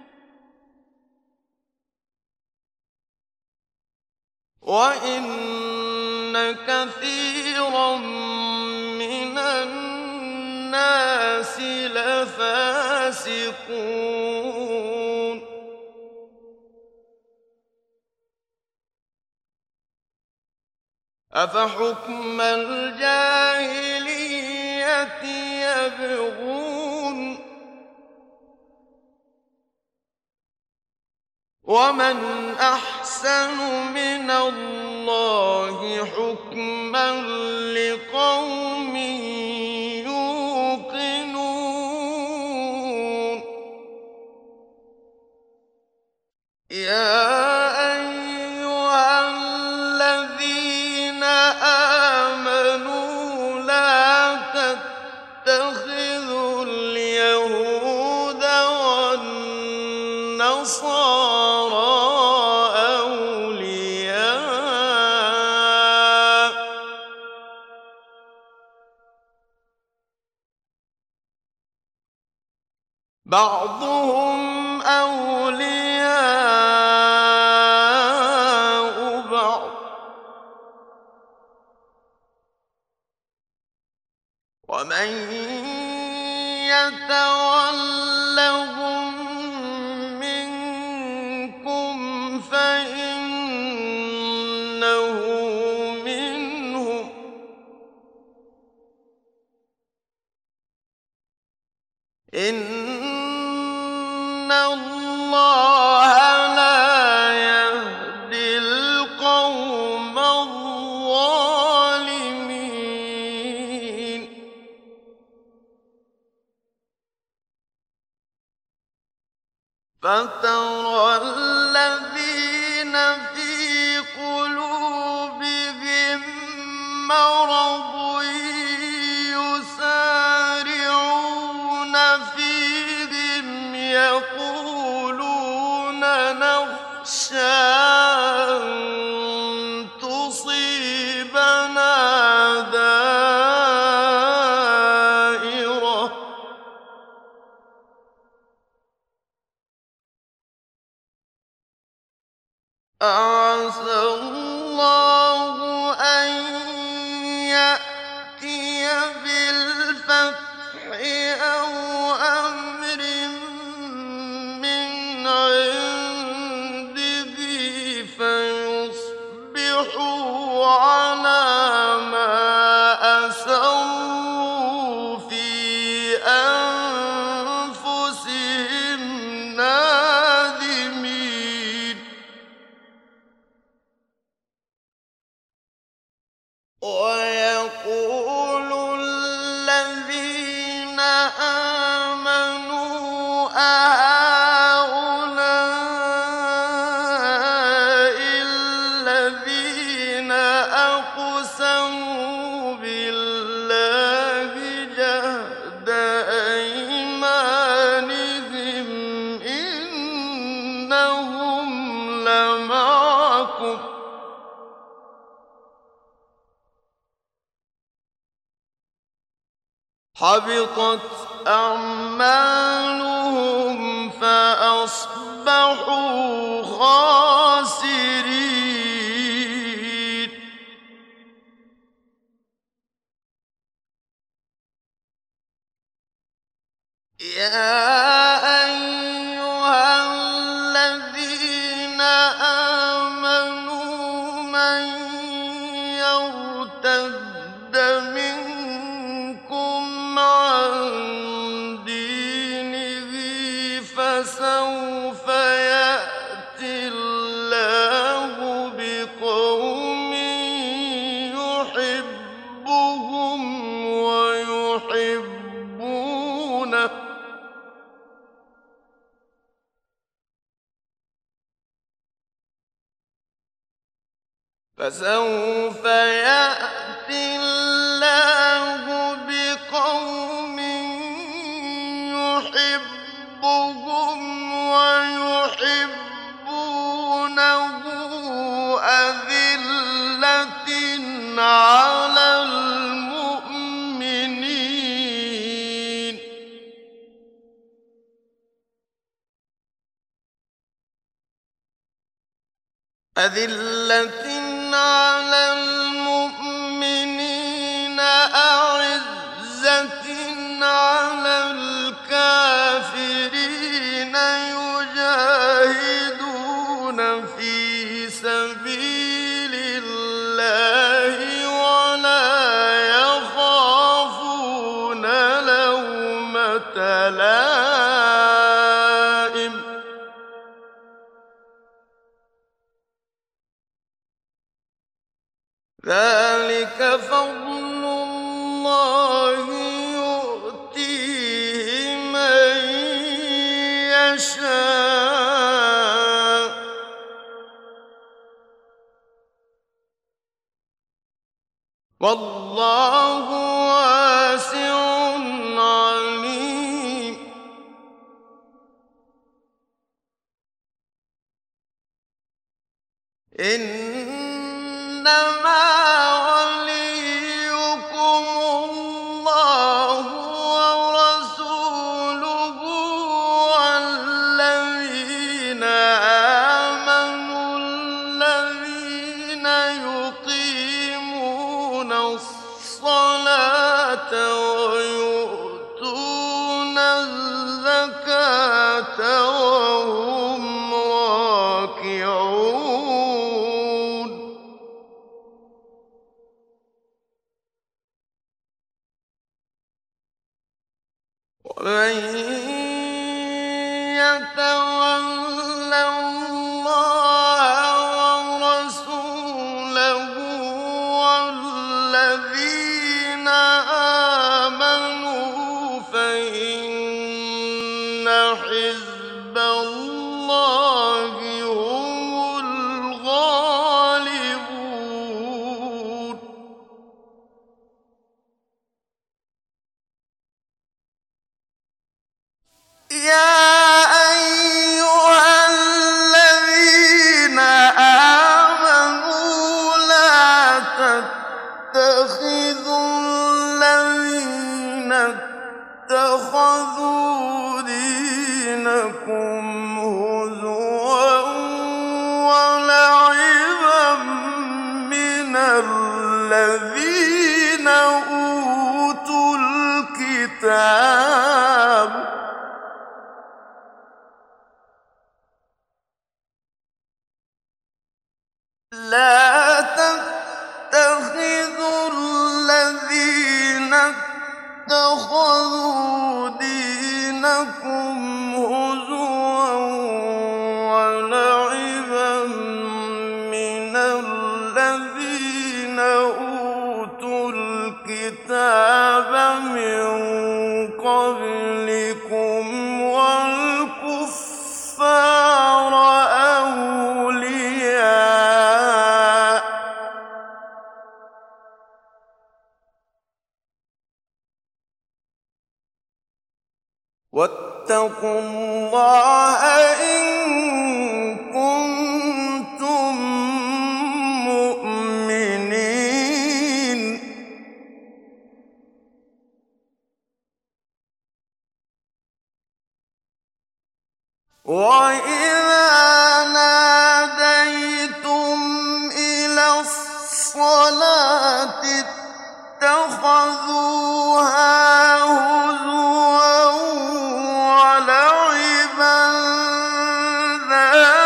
وإن كثيرا من الناس لفاسقون أفحكم الجاهلية يبغون ومن أحسن من الله حكما لقوم يوقنون يا أيها الذين آمنوا لا تتخذوا اليهود والنصارى بعضهم أولياء بعض ومن يتولهم منكم فإنه منهم إن الله لا يهدي القوم الظالمين فترى الذين في قلوبهم مرض يسارعون فيهم يقولون نخشى أن تصيبنا دائرة أعسى الله أن يأتي بالفتح أو أمر من عنده فيصبحوا على ما أسروا في أنفسهم نادمين ويقول الذين آمنوا أهؤلاء الذين أقسموا بالله جهد أيمانهم إنهم لمعكم حبطت أعمالهم فأصبحوا خاسرين يا أيها الذين آمنوا من يرتد يرتد منكم عن دينه فسوف يأتي الله بقوم يحبهم ويحبونه فسوف يأتي الله بقوم يحبهم ويحبونه أذلة على المؤمنين على المؤمنين أعزة على الكافرين يجاهدون في سبيل الله ولا يخافون لومة لائم ذلك فضل الله يؤتيه من يشاء والله واسع عليم إنما وليكم الله ورسوله والذين آمنوا الذين يقيمون الصلاة ويؤتون الزكاة وهم راكعون ومن يتول الله ورسوله والذين آمنوا فإن حزب الله هم الغالبون يا أيها الذين آمنوا لا تتخذوا الذين اتخذوا دينكم هزوا ولعبا من الذين أوتوا الكتاب لا تتخذوا الذين اتخذوا دينكم هزوا ولعبا من الذين أوتوا الكتاب من قبلكم والكفار أولياء واتقوا الله إن كنتم مؤمنين وإذا ناديتم إلى الصلاة اتخذوها هزوا ولعبا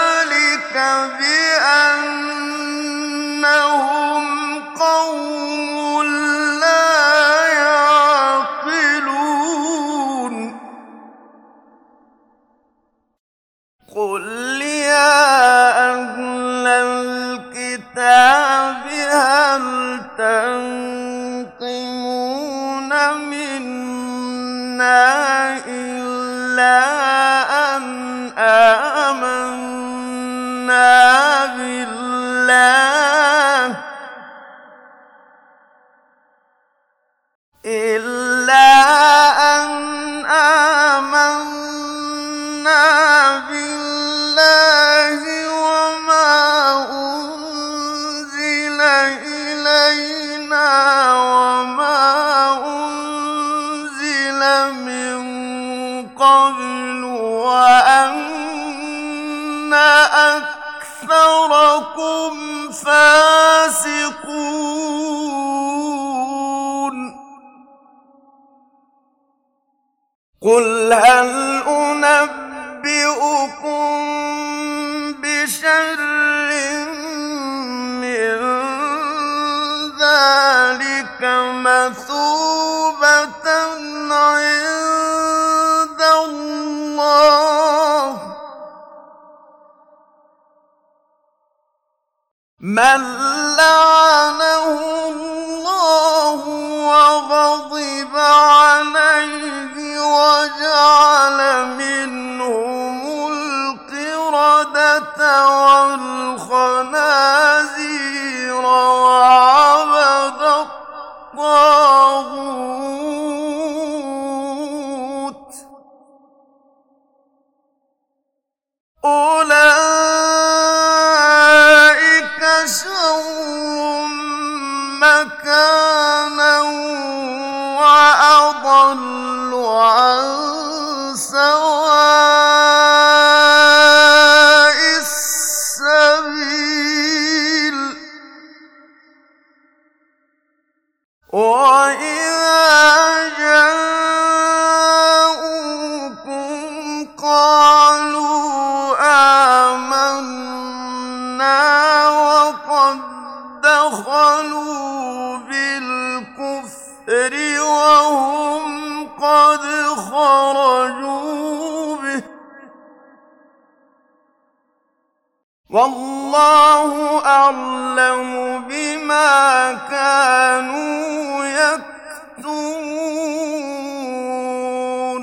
ذلك بأنهم قوم هَلْ تَنقِمُونَ مِنَّا إِلَّا أَنْ آمَنَّا بِاللَّهِ وَمَا أُنزِلَ إِلَيْنَا وَمَا أُنزِلَ مِن قَبْلُ وَأَنَّ أَكْثَرَكُمْ فَاسِقُونَ قُلْ هَلْ أُنَبِّئُكُم بِشَرٍّ مِّن ذَٰلِكَ مَثُوبَةً عِندَ اللَّهِ مَن لَّعَنَهُ اللَّهُ وَغَضِبَ عَلَيْهِ وَجَعَلَ مِنْهُمُ الْقِرَدَةَ وَالْخَنَازِيرَ وَعَبَدَ الطَّاغُوتَ أُولَٰئِكَ شَرٌّ مَّكَانًا وَأَضَلُّ عَن سَوَاءِ السَّبِيلِ وَإِذَا جَاءُوكُمْ قَالُوا آمَنَّا وَقَد دَّخَلُوا بِالْكُفْرِ وَهُمْ قَدْ خَرَجُوا بِهِ ۚ وَاللَّهُ أَعْلَمُ بِمَا كَانُوا يَكْتُمُونَ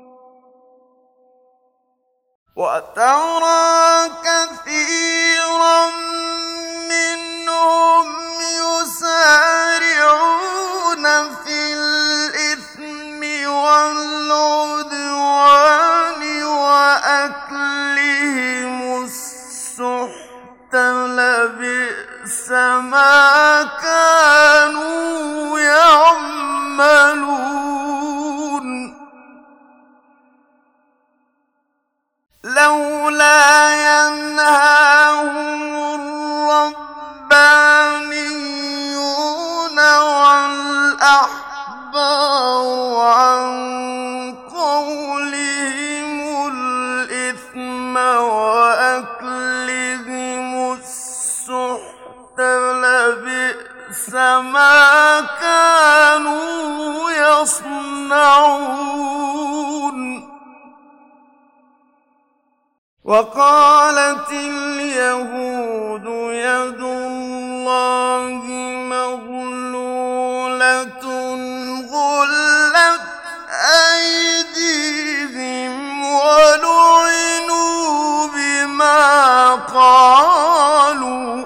وَتَرَىٰ كَثِيرًا مِّنْهُمْ يُسَارِعُونَ فِي الْإِثْمِ وَالْعُدْوَانِ وَأَكْلِهِمُ السُّحْتَ ۚ لَبِئْسَ مَا كَانُوا يَعْمَلُونَ لَوْلَا يَنْهَاهُمُ الرَّبَّانِيُّونَ وَالْأَحْبَارُ عَن قَوْلِهِمُ الْإِثْمَ وَأَكْلِهِمُ السُّحْتَ ۚ لَبِئْسَ مَا كَانُوا يَصْنَعُونَ وَقَالَتِ الْيَهُودُ يَدُ اللَّهِ مَغْلُولَةٌ غُلَّتْ أَيْدِيهِمْ وَلُعِنُوا بِمَا قَالُوا ۘ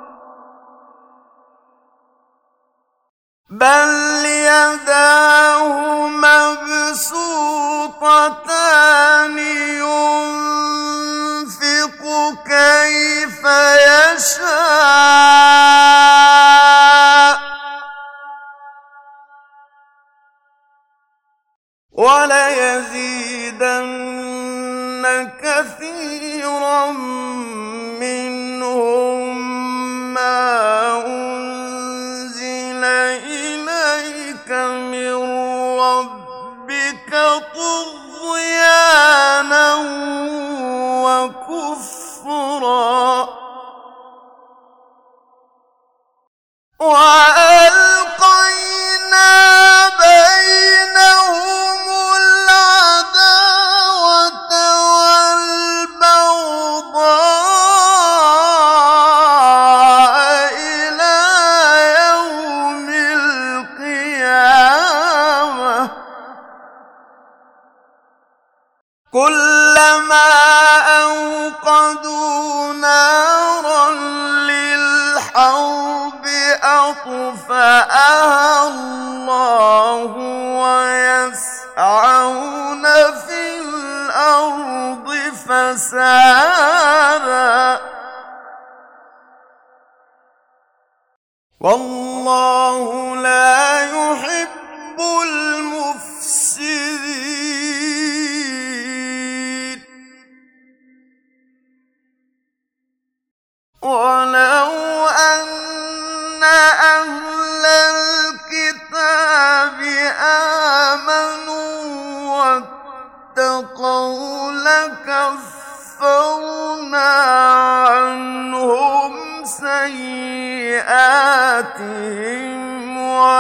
بَلْ يَدَاهُ مَبْسُوطَتَانِ يُنفِقُ كَيْفَ يَشَاءُ ۚ وَلَيَزِيدَنَّ كَثِيرًا مِّنْهُم مَّا أُنزِلَ إِلَيْكَ مِن رَّبِّكَ طُغْيَانًا وَكُفْرًا ۚ وَأَلْقَيْنَا بَيْنَهُمُ الْعَدَاوَةَ وَالْبَغْضَاءَ إِلَىٰ كلما أوقدوا نارا للحرب أطفأها الله ويسعون في الأرض فسادا والله لا يحب المفسدين ولو أن أهل الكتاب آمنوا واتقوا لكفرنا عنهم سيئاتهم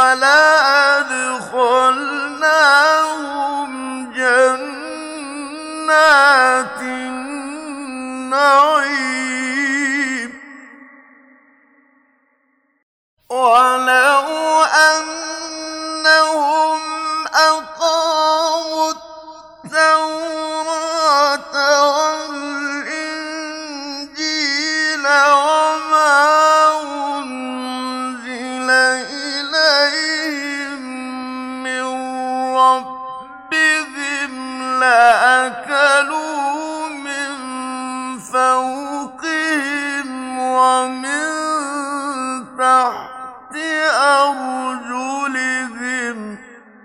ولأدخلناهم جنات النعيم ولو أنهم أقاموا التوراة والإنجيل وما أنزل إليهم من ربهم لأكلوا من فوقهم ومن تحت أرجلهم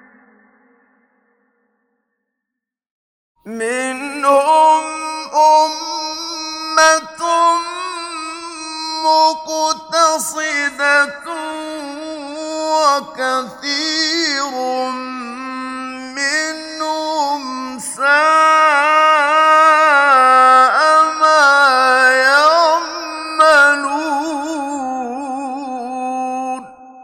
منهم أمة مقتصدة وكثير منهم ساء ما يعملون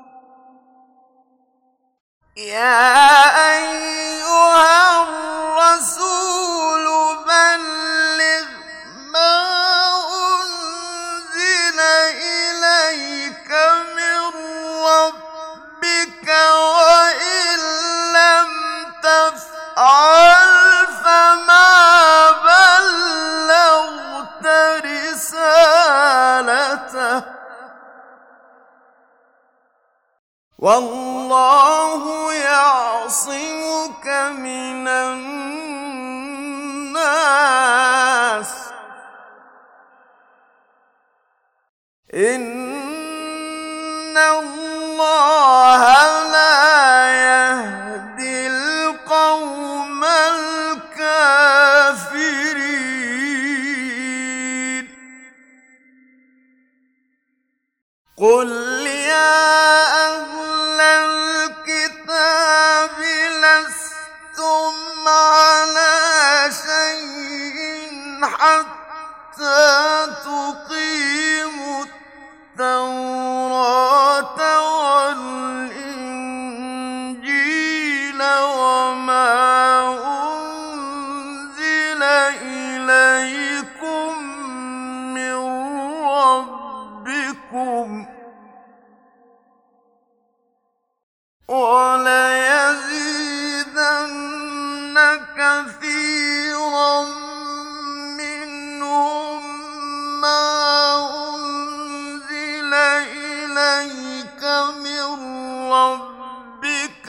يا أيها الرسول بلغ ما أنزل إليك من ربك وإن لم تفعل فما بلغت رسالته والله يعصمك من الناس إن الله لا يهدي القوم الكافرين قل يا أهل الكتاب لستم على شيء حتى تقيموا التوراة والإنجيل وما أنزل إليكم من ربكم وليزيدن كثيرا منهم ما أنزل إليك من ربك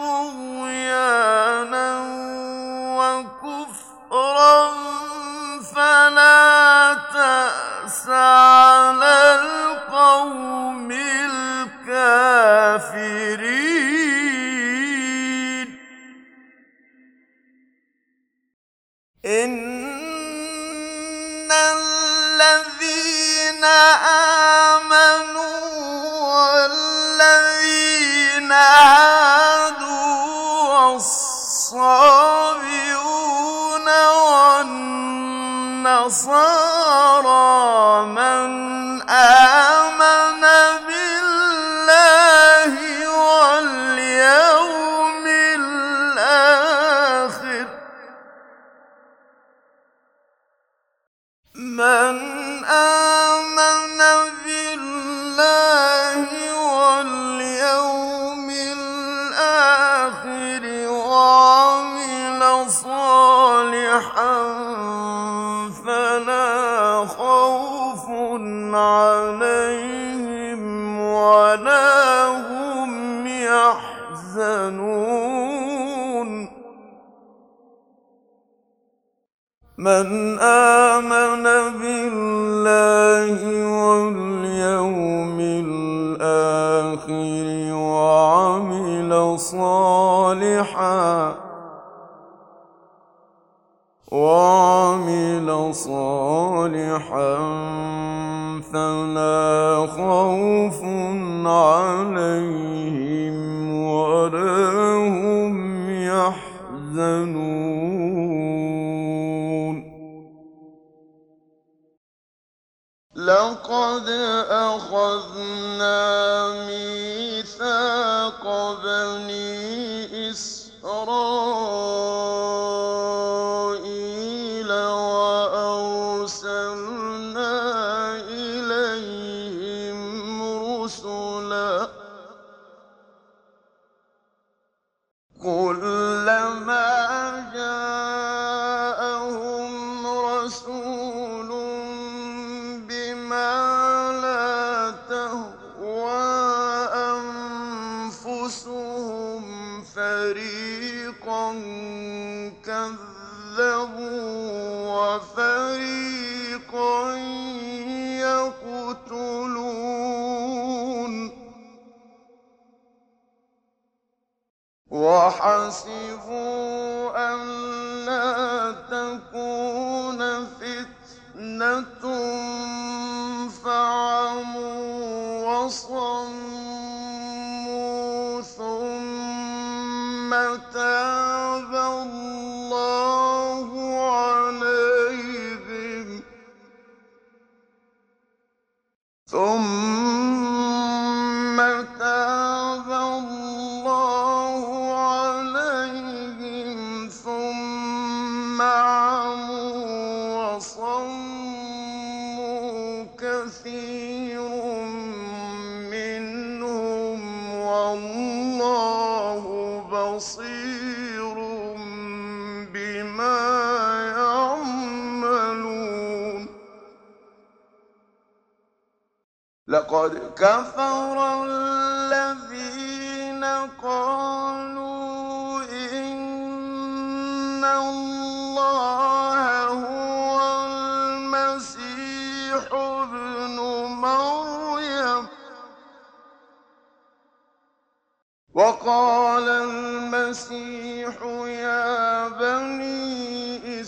طغيانا وكفرا فلا تأس على القوم الكافرين إن الذين آمنوا والذين هادوا والصابئون والنصارى من آمن بالله واليوم الآخر من آمن بالله واليوم يحزنون من آمن بالله واليوم الآخر وعمل صالحا فلا خوف عليهم ولا هم يحزنون لقد أخذنا ميثاق بني إسرائيل وأرسلنا إليهم رسلا كلما جاءهم رسول بما لا تهوى أنفسهم فريقا كذبوا وفريقا يقتلون وحسبوا ألا تكون فتنة فعموا وصموا ثم تاب الله عليهم ثم عموا وصموا كثير منهم والله بصير بما يعملون لقد كفر الذين قالوا إن الله هو المسيح ابن مريم وقال المسيح يا بني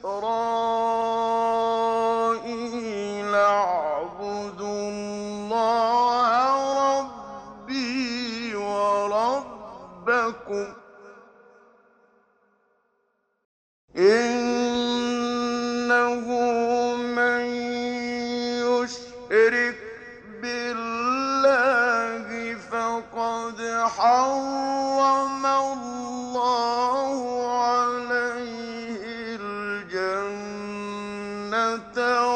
إسرائيل اعبدوا الله ربي وربكم إنه من يشرك بالله فقد حرم الله عليه الجنة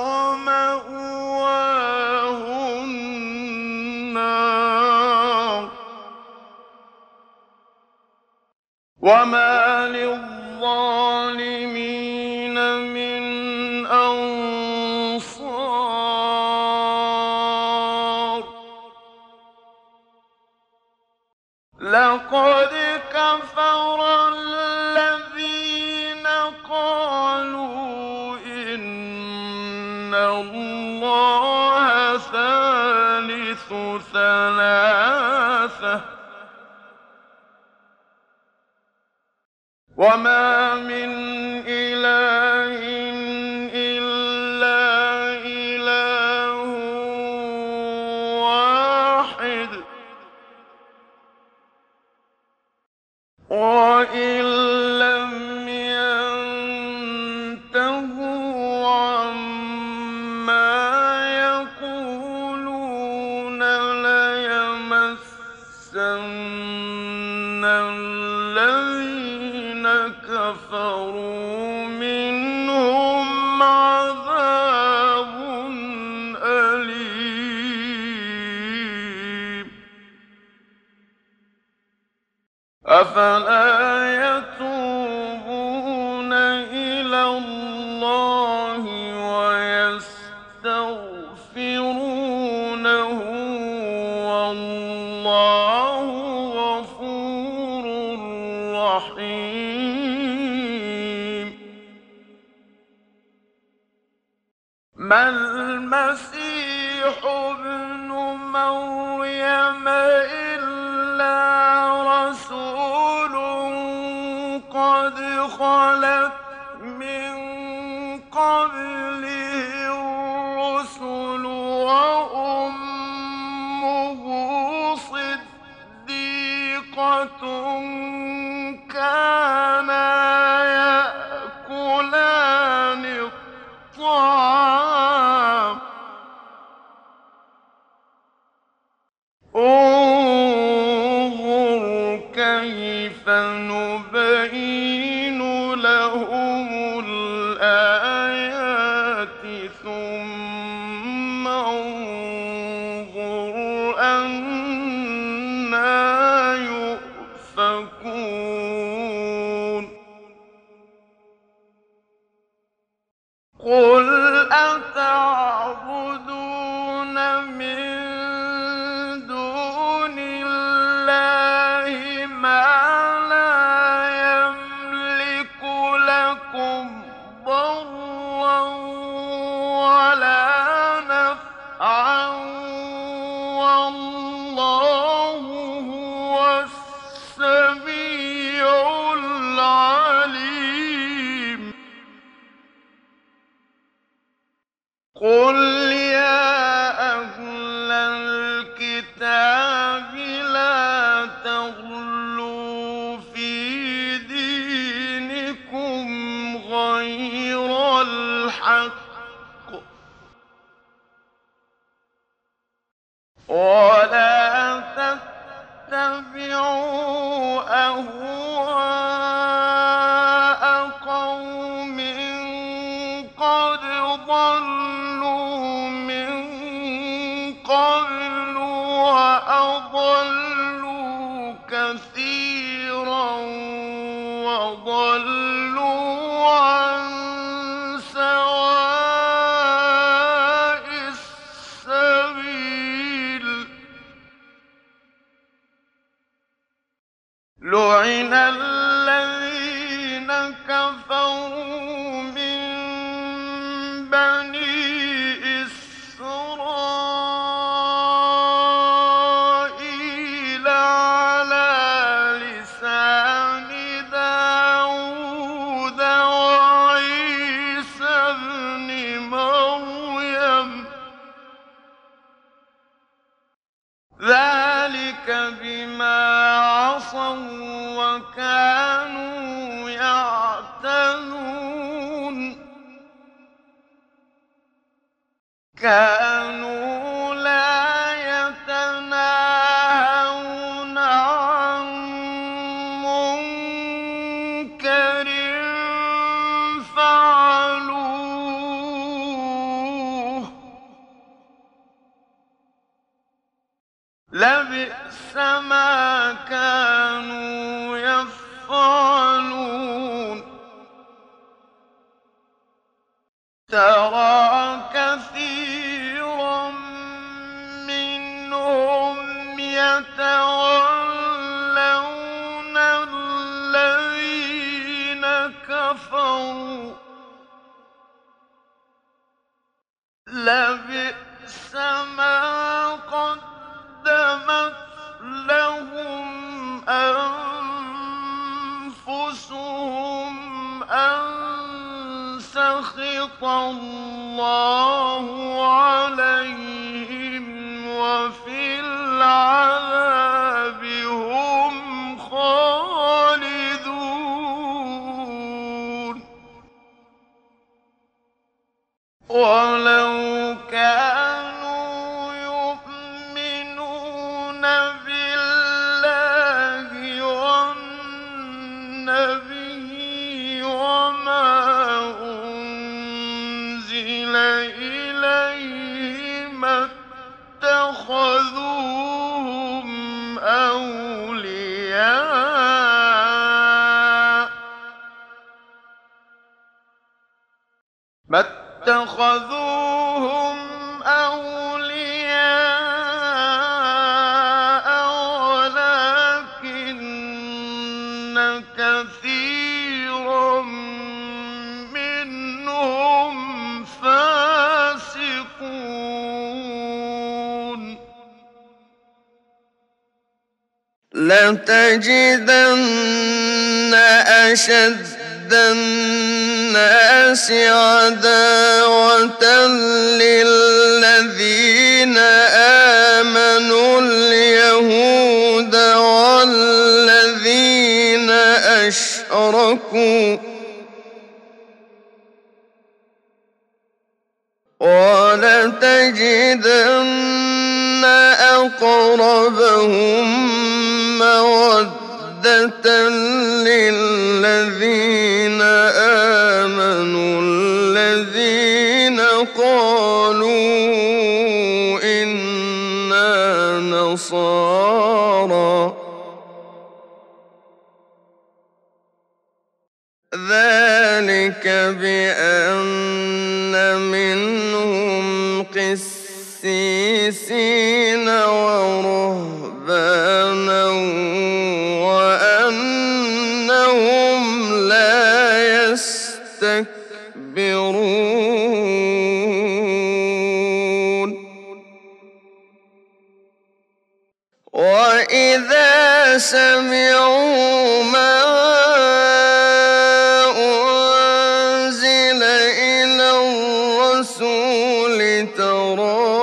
ومأواه النار وما للظالمين من أنصار لقد كفر الذين قالوا إن الله ثالث ثلاثة وما من إله إلا إله واحد وإن لم ينتهوا عما يقولون ليمسن الذين كفروا منهم عذاب أليم أفلا يتوبون إلى الله ويستغفرونه والله خلت من قبله الرسل وأمه صديقة كانا يأكلان الطعام انظر كيف نبين لهم الآيات ثم انظر أنى يؤفكون قل أتعبدون من دون الله ما لا يملك لكم ضرا ولا نفعا والله هو السميع العليم قل يا أهل الكتاب لا تغلوا في دينكم غير الحق ولا تتبعوا أهواء قوم قد ضلوا من قبل وأضلوا كثيرا وضلوا عن سواء السبيل لعن الذين كفروا من بني إسرائيل على لسان داود وعيسى ابن مريم ذلك بما عصوا وكانوا يعتدون كانوا لا يتناهون عن منكر فعلوه لبئس ما كانوا يفعلون ترى كثيرا منهم يتولون الذين كفروا لبئس ما قدمت لهم أنفسهم أن سخط الله عليهم وفي العذاب هم خالدون ولو كانوا يؤمنون بالله والنبي وما أنزل إليه ما اتخذوهم أولياء ولكن كثيرا منهم فاسقون لتجدن أشد الناس عداوة للذين آمنوا اليهود والذين أشركوا ولتجدن أقربهم مودة للذين آمنوا الذين قالوا إنا نصارى ذلك بأن منهم قسيسين ورهبانا وأنهم لا يستكبرون وإذا سمعوا ما أنزل إلى الرسول ترى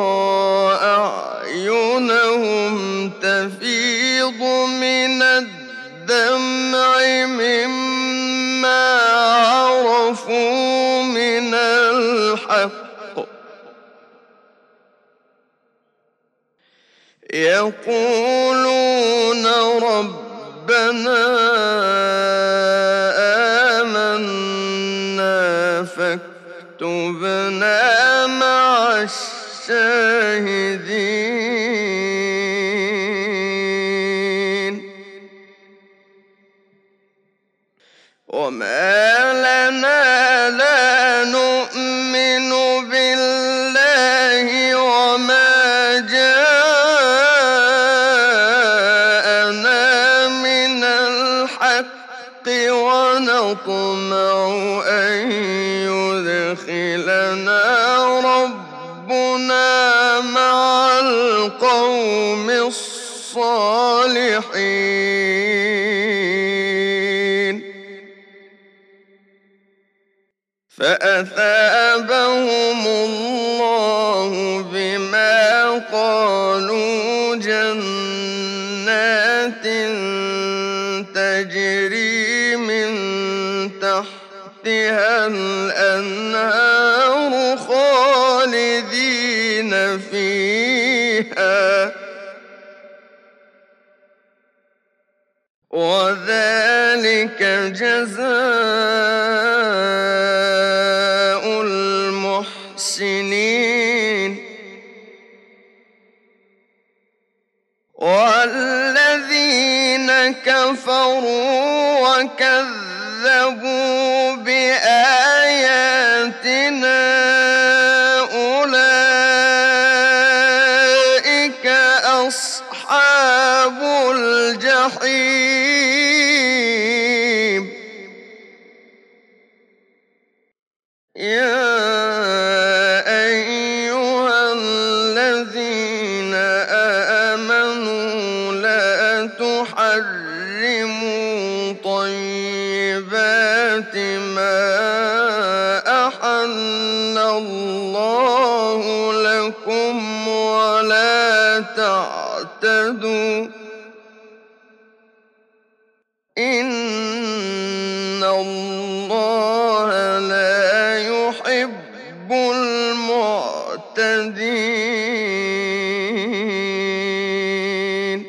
أعينهم تفيض من الدمع مما عرفوا من الحق يقولون ربنا آمنا فاكتبنا مع الشاهدين وما لنا لا نؤمن بالله وما جاءنا من الحق ونطمع أن يدخلنا ربنا مع القوم الصالحين فأثابهم الله بما قالوا جنات تجري من تحتها الأنهار خالدين فيها وذلك جزاء المحسنين والذين كفروا وكذبوا بآياتنا أولئك أصحاب الجحيم يا أيها الذين آمنوا لا تحرموا طيبات ما أحل الله لكم ولا تعتدوا إن الله لا يحب المعتدين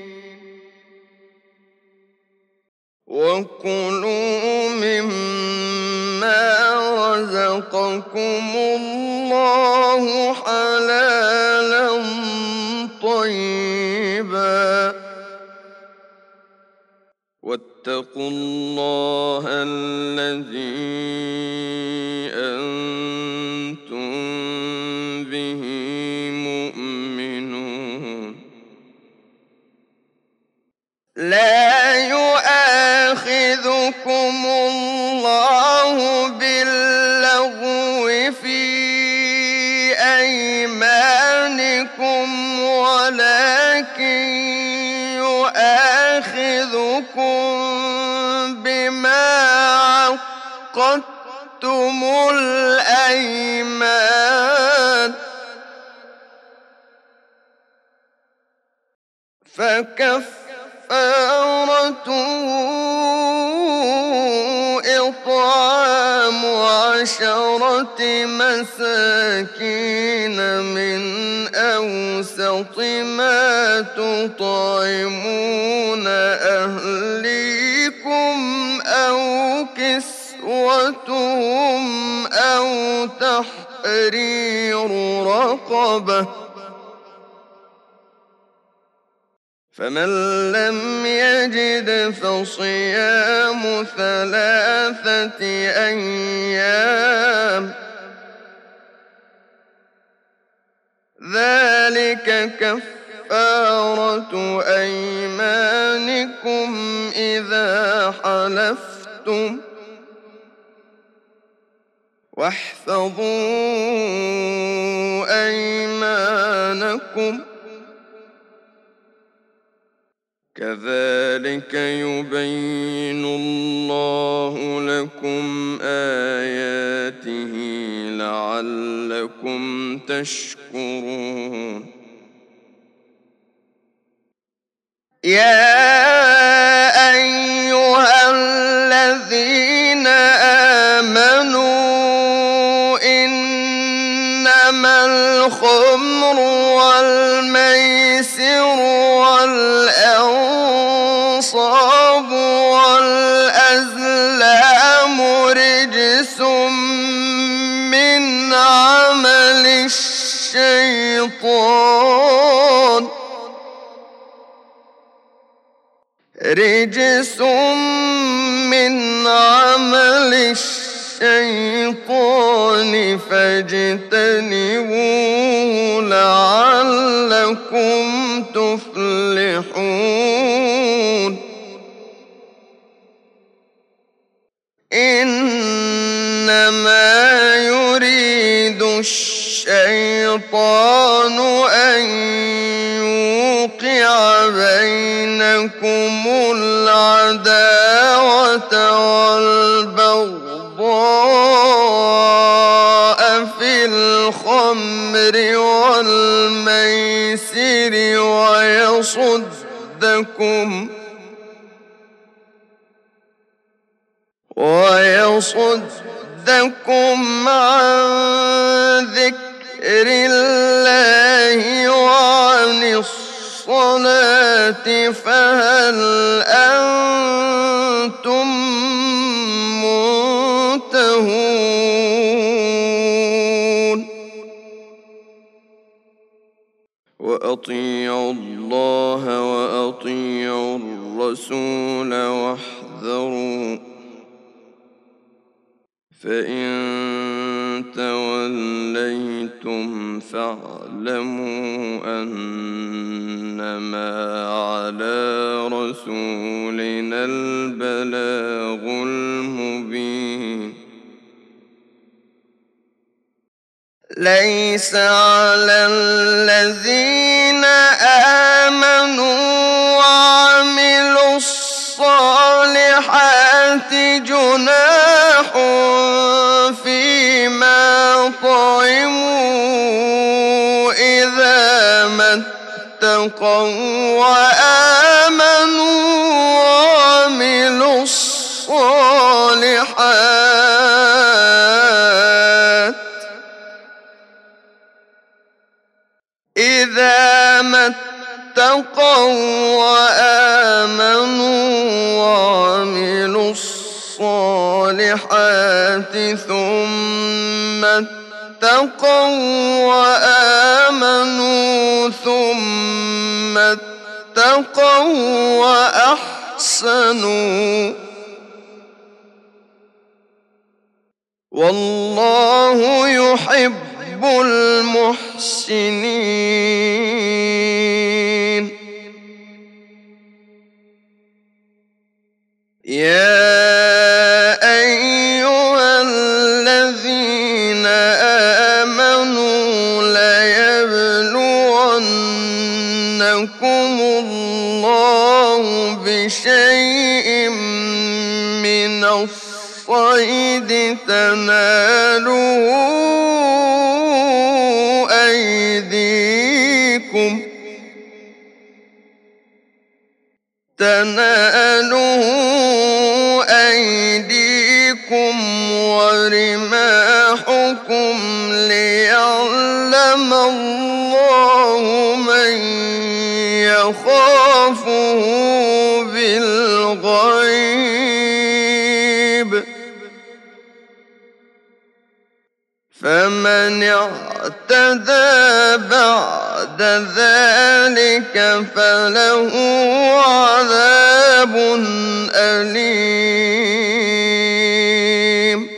وكلوا مما رزقكم الله حلالا طيبا واتقوا الله الذي أنتم به مؤمنون لا يؤاخذكم الله باللغو في أيمانكم ولكن يؤاخذكم يؤاخذكم بما عقدتم الأيمان فكفارته إطعام 10 مساكين من أوسط ما تطعمون أهليكم أو كسوتهم أو تحرير رقبة فمن لم يجد فصيام 3 أيام ذلك كفارة أيمانكم إذا حلفتم واحفظوا أيمانكم كذلك يبين الله لكم آياته لعلكم تشكرون يا أيها الذين آمنوا إنما الخمر والميسر والأنصاب والأزلام رجس من عمل الشيطان فاجتنبوه لعلكم تفلحون إنما يريد الشيطان أن يوقع بينكم العداوة والبغضاء في الخمر والميسر ويصدكم عن ذكر الله وعن الصلاة فهل أنتم منتهون وأطيعوا الله وأطيعوا الرسول واحذروا فإن توليتم فاعلموا أنما على رسولنا البلاغ المبين ليس على الذين آمنوا وعملوا الصالحات جناح فيما طعموا إذا ما اتقوا وآمنوا وعملوا الصالحات إذا ما اتقوا وآمنوا وعملوا الصالحات ثم اتقوا وآمنوا ثم اتقوا وأحسنوا والله يحب المحسنين يا أيها الذين آمنوا ليبلونكم الله شيء من الصيد تناله أيديكم ورماحكم ليعلم الله من يخافه بالغيب فمن اعتدى بعد ذلك فله عذاب أليم.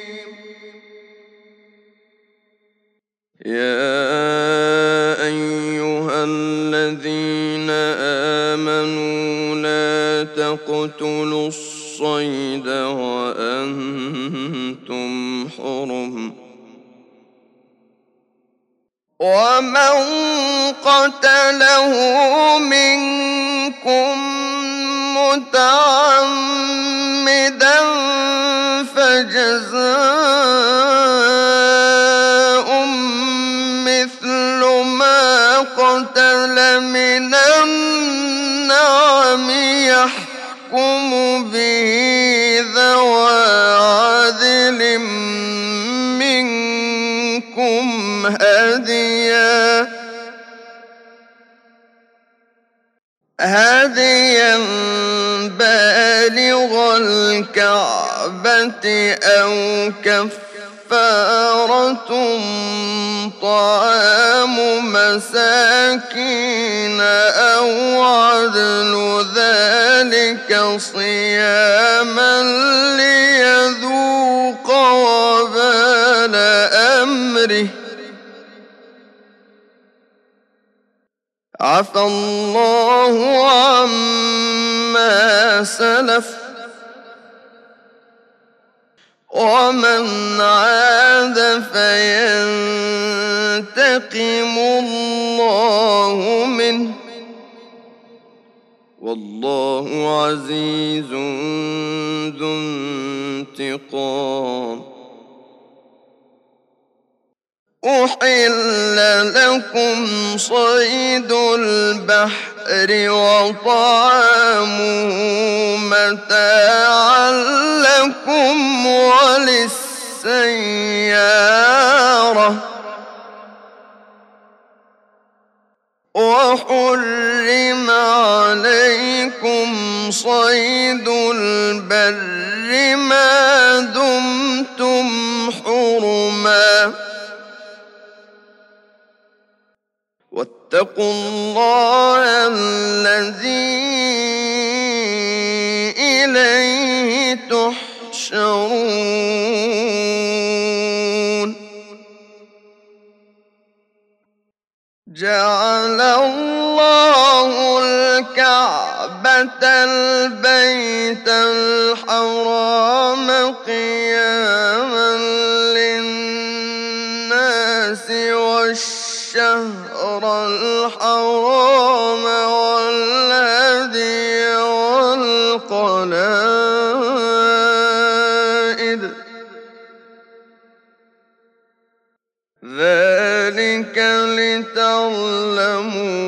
يا أيها الذين آمنوا لا تقتلوا الصيد وأنتم حرم ومن قتله منكم متعمدا فجزاء مثل ما قتل من النعم يحكم به ذوى عدل منكم هديا بالغ الكعبة أو كفارة طعام مساكين أو عدل ذلك صياما ليذوق وبال أمره عفى الله عما سلف ومن عاد فينتقم الله منه والله عزيز ذو انتقام. أحل لكم صيد البحر وطعامه متاعا لكم وللسيارة وحرم عليكم صيد البر ما دمتم حرما واتقوا الله الذي إليه تحشرون. جعل الله الكعبة البيت الحرام قياما للناس والشهر الحرام والهدي والقلائد ذلك لتعلموا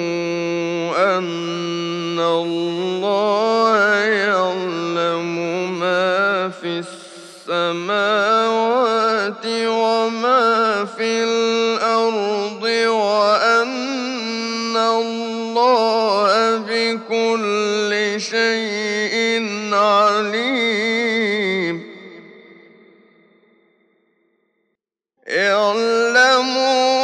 أن الله يعلم ما في السماوات وما في الأرض وأن الله بكل شيء عليم. اعلموا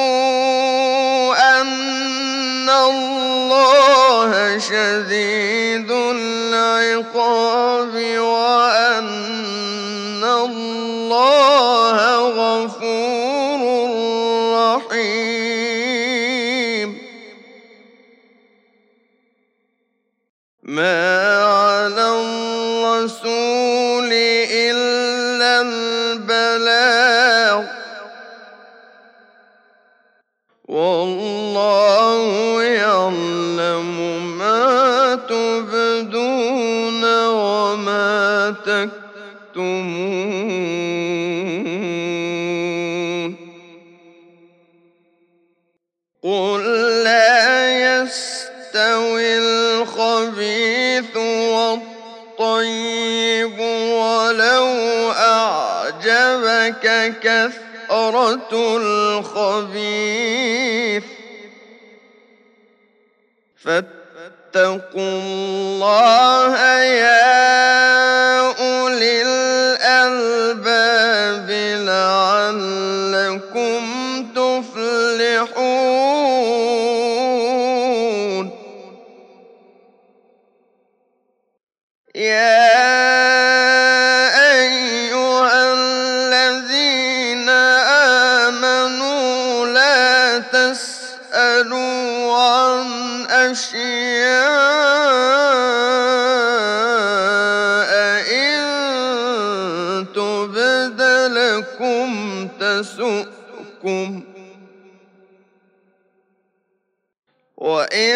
أن الله شديد العقاب وأن الله غفور رحيم. ما على الرسول إلا البلاغ والله يعلم ما تبدون تكتمون قل لا يستوي الخبيث والطيب ولو أعجبك كثرة الخبيث فاتقوا الله يا أولي الألباب لعلكم تفلحون يا أيها الذين آمنوا لا تسألوا عن أشياء إن تبد لكم تسؤكم وإن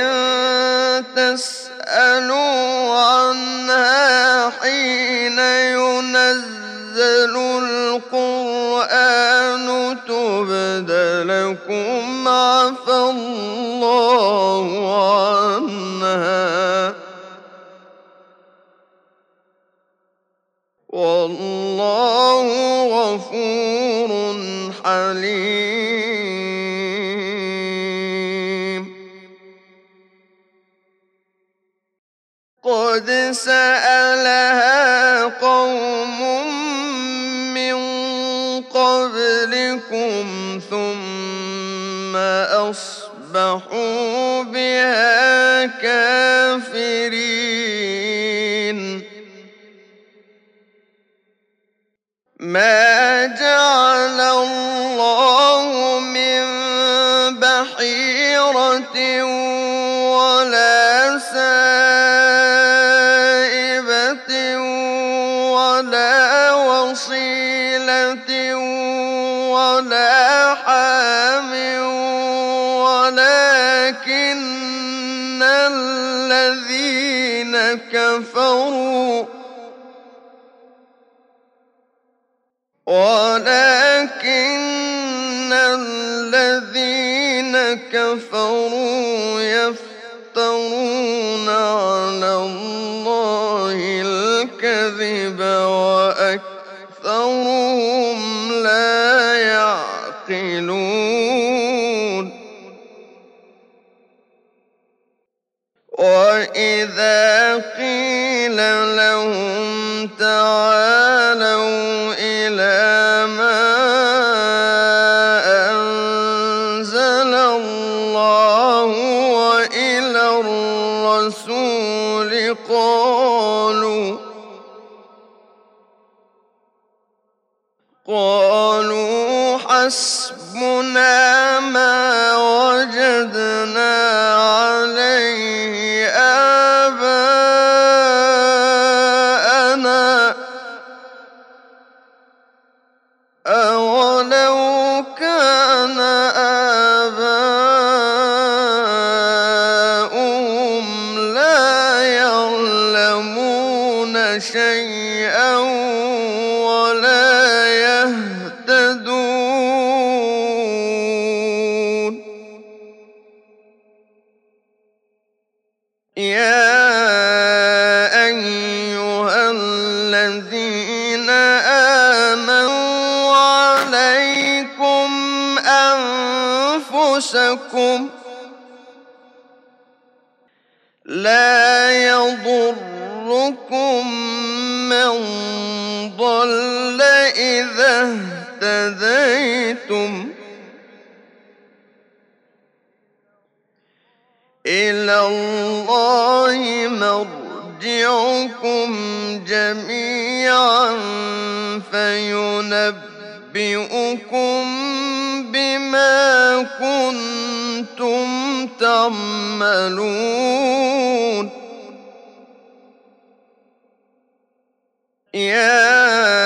تسألوا عنها حين ينزل القرآن تبد لكم عفى الله عنها والله غفور حليم قد سألها قوم من قبلكم ثم أصبحوا بها كافرين ما جعل الله من بحيرة ولا سائبة ولا وصيلة ولا حام ولكن الذين كفروا يفترون على الله الكذب وأكثرهم لا يعقلون وإذا قيل لهم تعالوا إلى ما أنزل الله وإلى الرسول قالوا حسبنا ما وجدنا عليه آباءنا أولو كان آباؤهم لا يعلمون شيئا ولا يهتدون يا أيها الذين آمنوا عليكم أنفسكم لا يضركم من ضل إذا اهتديتم إلى الله مرجعكم جميعا فينبئكم بما كنتم تعملون يا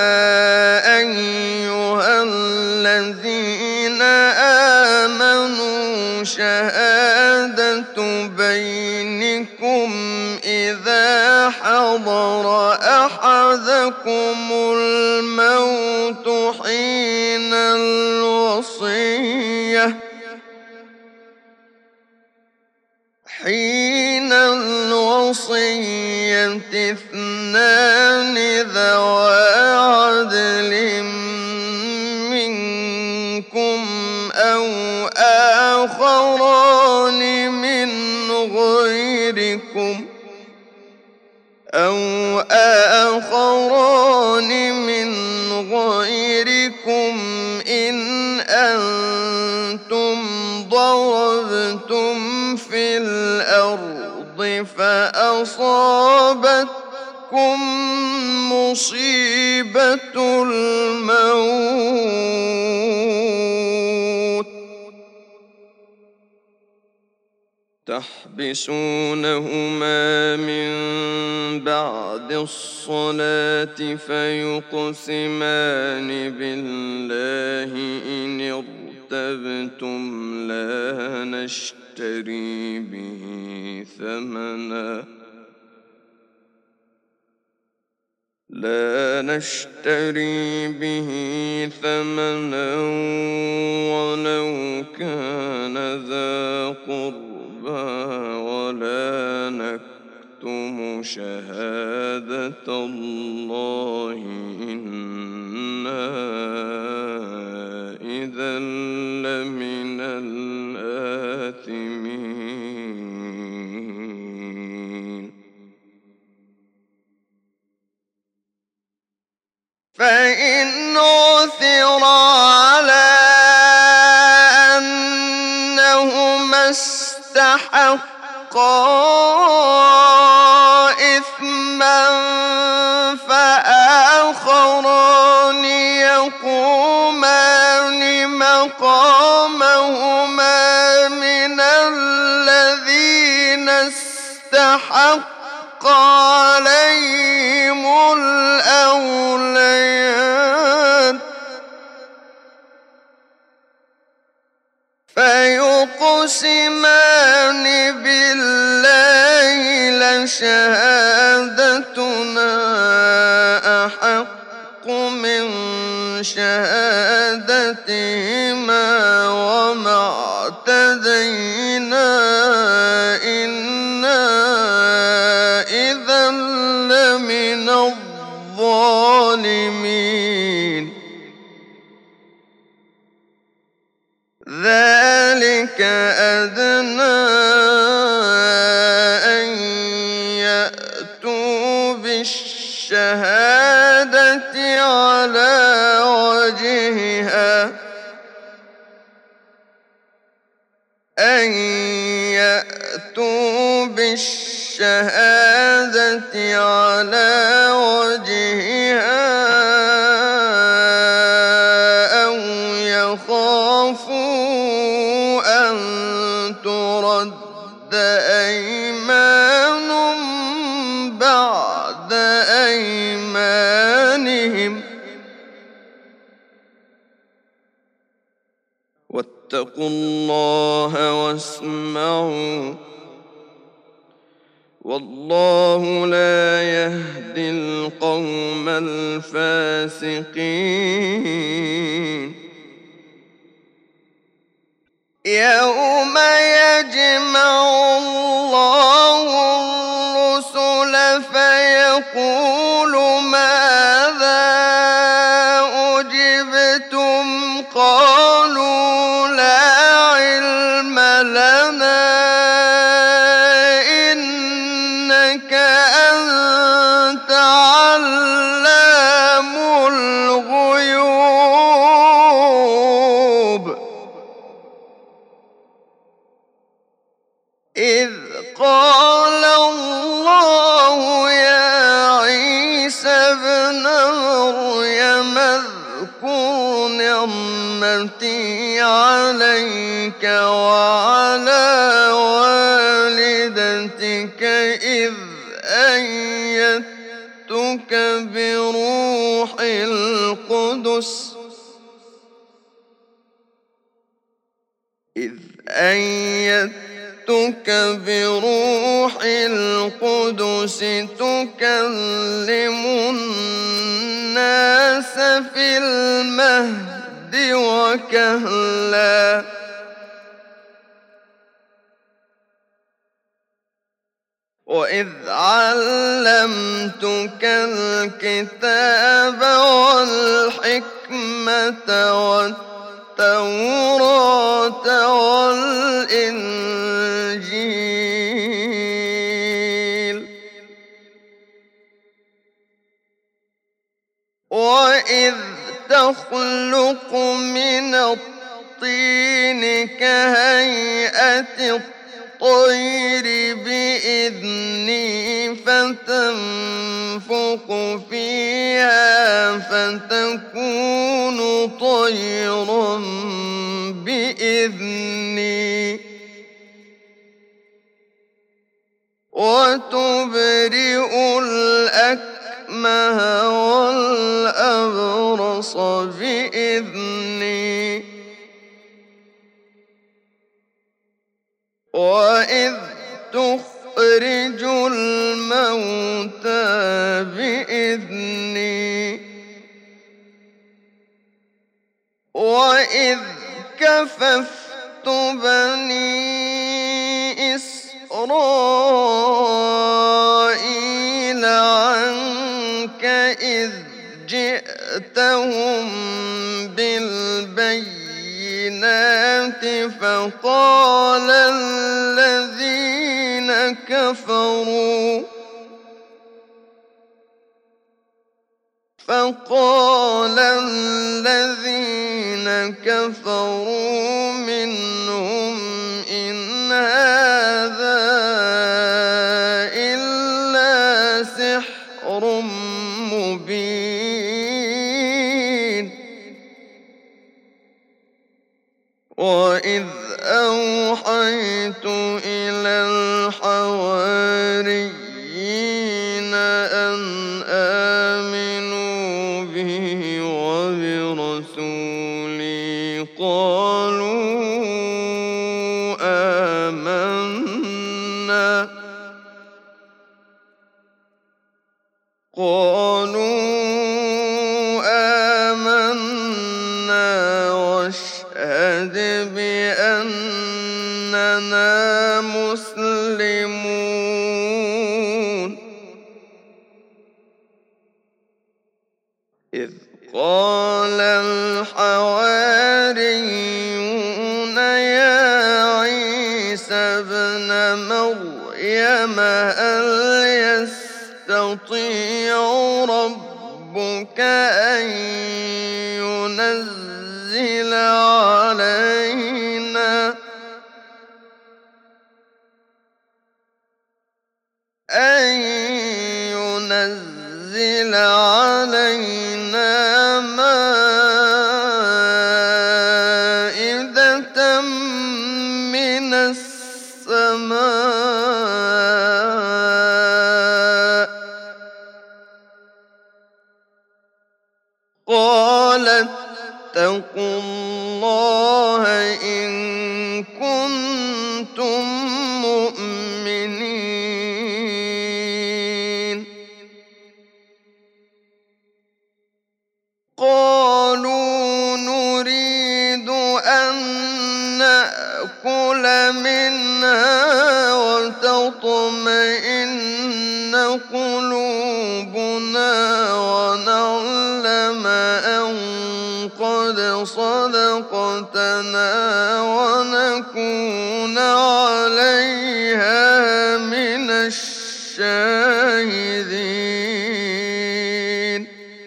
أيها الذين آمنوا شهادة بينكم إذا حضر أحدكم أصابكم الموت حين الوصية اثنان ذوى عدل منكم أو آخران من غيركم إن أنتم ضربتم في الأرض فأصابتكم مصيبة الموت تحبسونهما من بعد الصلاة فيقسمان بالله إن ارتبتم لا نشتري به ثمنا ولو كان ذا قربى ولا نكتم شهادة الله إنا إذا لمن الآثمين فإن عثر على أنهما استحقا إثما فآخران يقومان مقامهما من الذين استحق عليهم الأوليان فيقسمان بالله لشهادتنا أحق من شهادتهما وما اعتدينا إنا إذا لمن الظالمين ذلك أدنى أن يأتوا بالشهادة على وجهها أو يخافوا أن ترد أيمان بعد أيمانهم واتقوا الله واسمعوا والله لا يهدي القوم الفاسقين يوم يجمع الله الرسل فيقول ماذا أجبتم قالوا لا علم لنا إنك أنت علام الغيوب إذ قال الله يا عيسى ابن مريم اذكر نعمتي عليك وعلى والدتك إذ أيدتك بروح القدس جئتك بروح القدس تكلم الناس في المهد وكهلا وإذ علمتك الكتاب والحكمة والتوراة والإنجيل وإذ تخلق من الطين كهيئة الطير بإذني فتنفخ فيها فتكون طيرا بإذني وتبرئ الأكمه والأبرص بإذني وإذ تخرج الموتى بإذني وإذ كففت بني إسرائيل عنك إذ جئتهم بالبينات فقال الذين كفروا منهم إن هذا إلا سحر مبين وإذ أوحيت إلى الحواريين أن آمنوا به وبرسولي قالوا آمنا واشهد بأننا مسلمون إذ قال الحواريون يا عيسى ابن مريم هل يستطيع ربك أن ينزل علينا مائدة من السماء قال اتقوا الله إن كنتم مؤمنين قالوا نريد أن نأكل منها وتطمئن قلوبنا ونعلم أن قد صدقتنا ونكون عليها من الشاهدين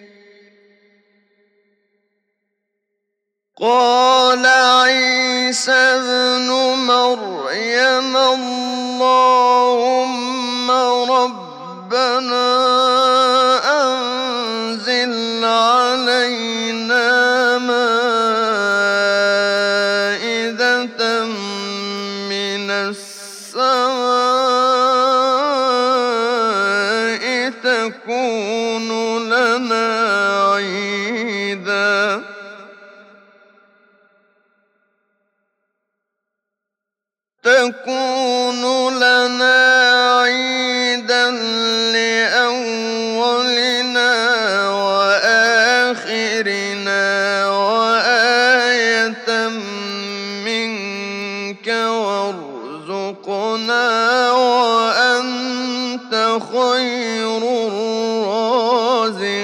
قال عيسى ابن مريم اللهم ربنا أنزل علينا مائدة من السماء تكون لنا عيدا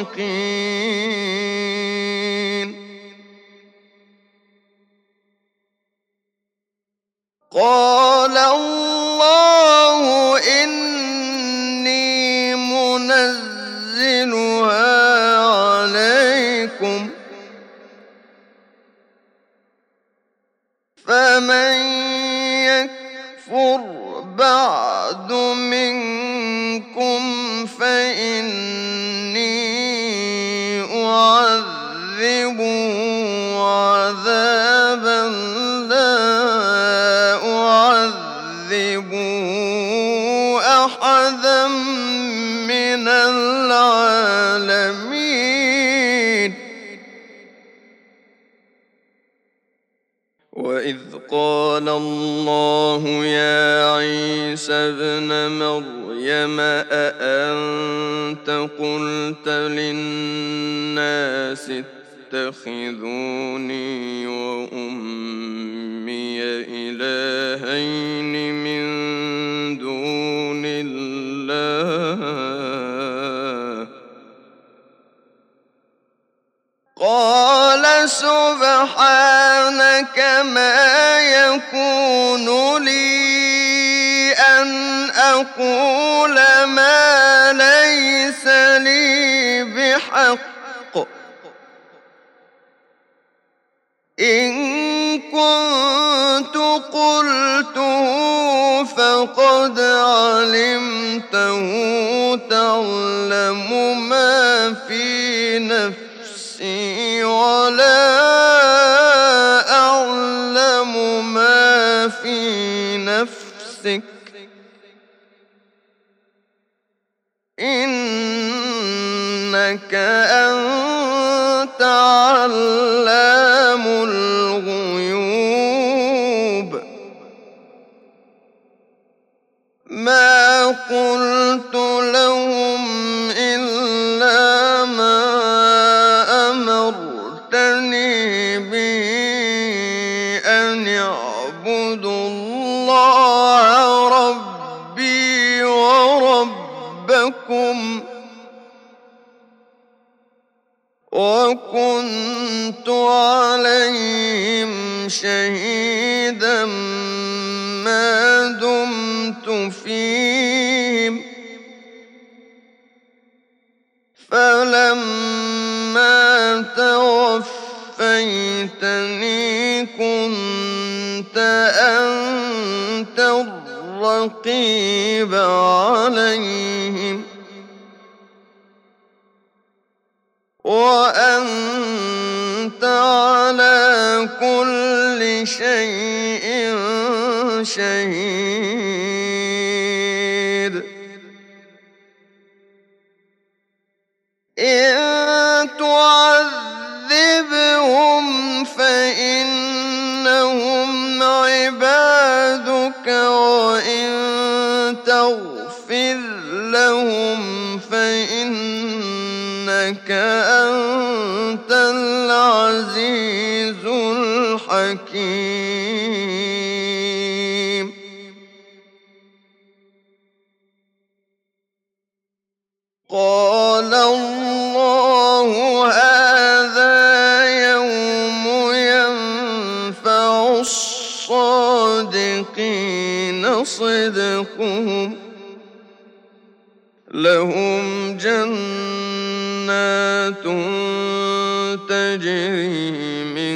الصادقين. قال الله إني منزلها عليكم فمن يكفر بعد منكم فإني أعذبه عذابا لا أعذبه أحدا من العالمين. وإذ قال الله يا عيسى ابن مريم أأنت قلت للناس اتخذوني وأمي إلهين من دون الله قال سبحانك ما يكون لي أن أقول ما ليس لي بحق إن كنت قلته فقد علمته تعلم ما في نفسي ولا أعلم ما في نفسك إنك أنت علام الغيوب. ما قلت لهم إلا ما أمرتني به أن اعبدوا الله ربي وربكم وكنت عليهم شهيدا ما دمت فيهم فلما توفيتني كنت أنت الرقيب عليهم وأنت على كل شيء شهيد. إن تعذبهم فإنهم عبادك وإن تغفر لهم فإنك أنت العزيز الحكيم. قال الله هذا يوم ينفع الصادقين صدقهم لهم جنات تجري من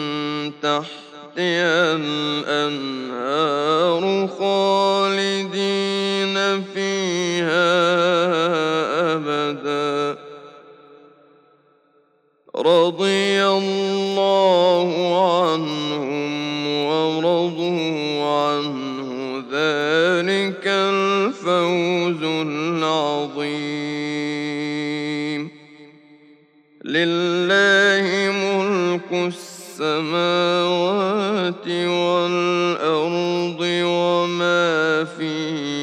تحتها الأنهار خالدين فيها أبدا رضي الله عنهم ورضوا عنه ذلك الفوز العظيم. لله ملك السماوات والأرض وما فيهما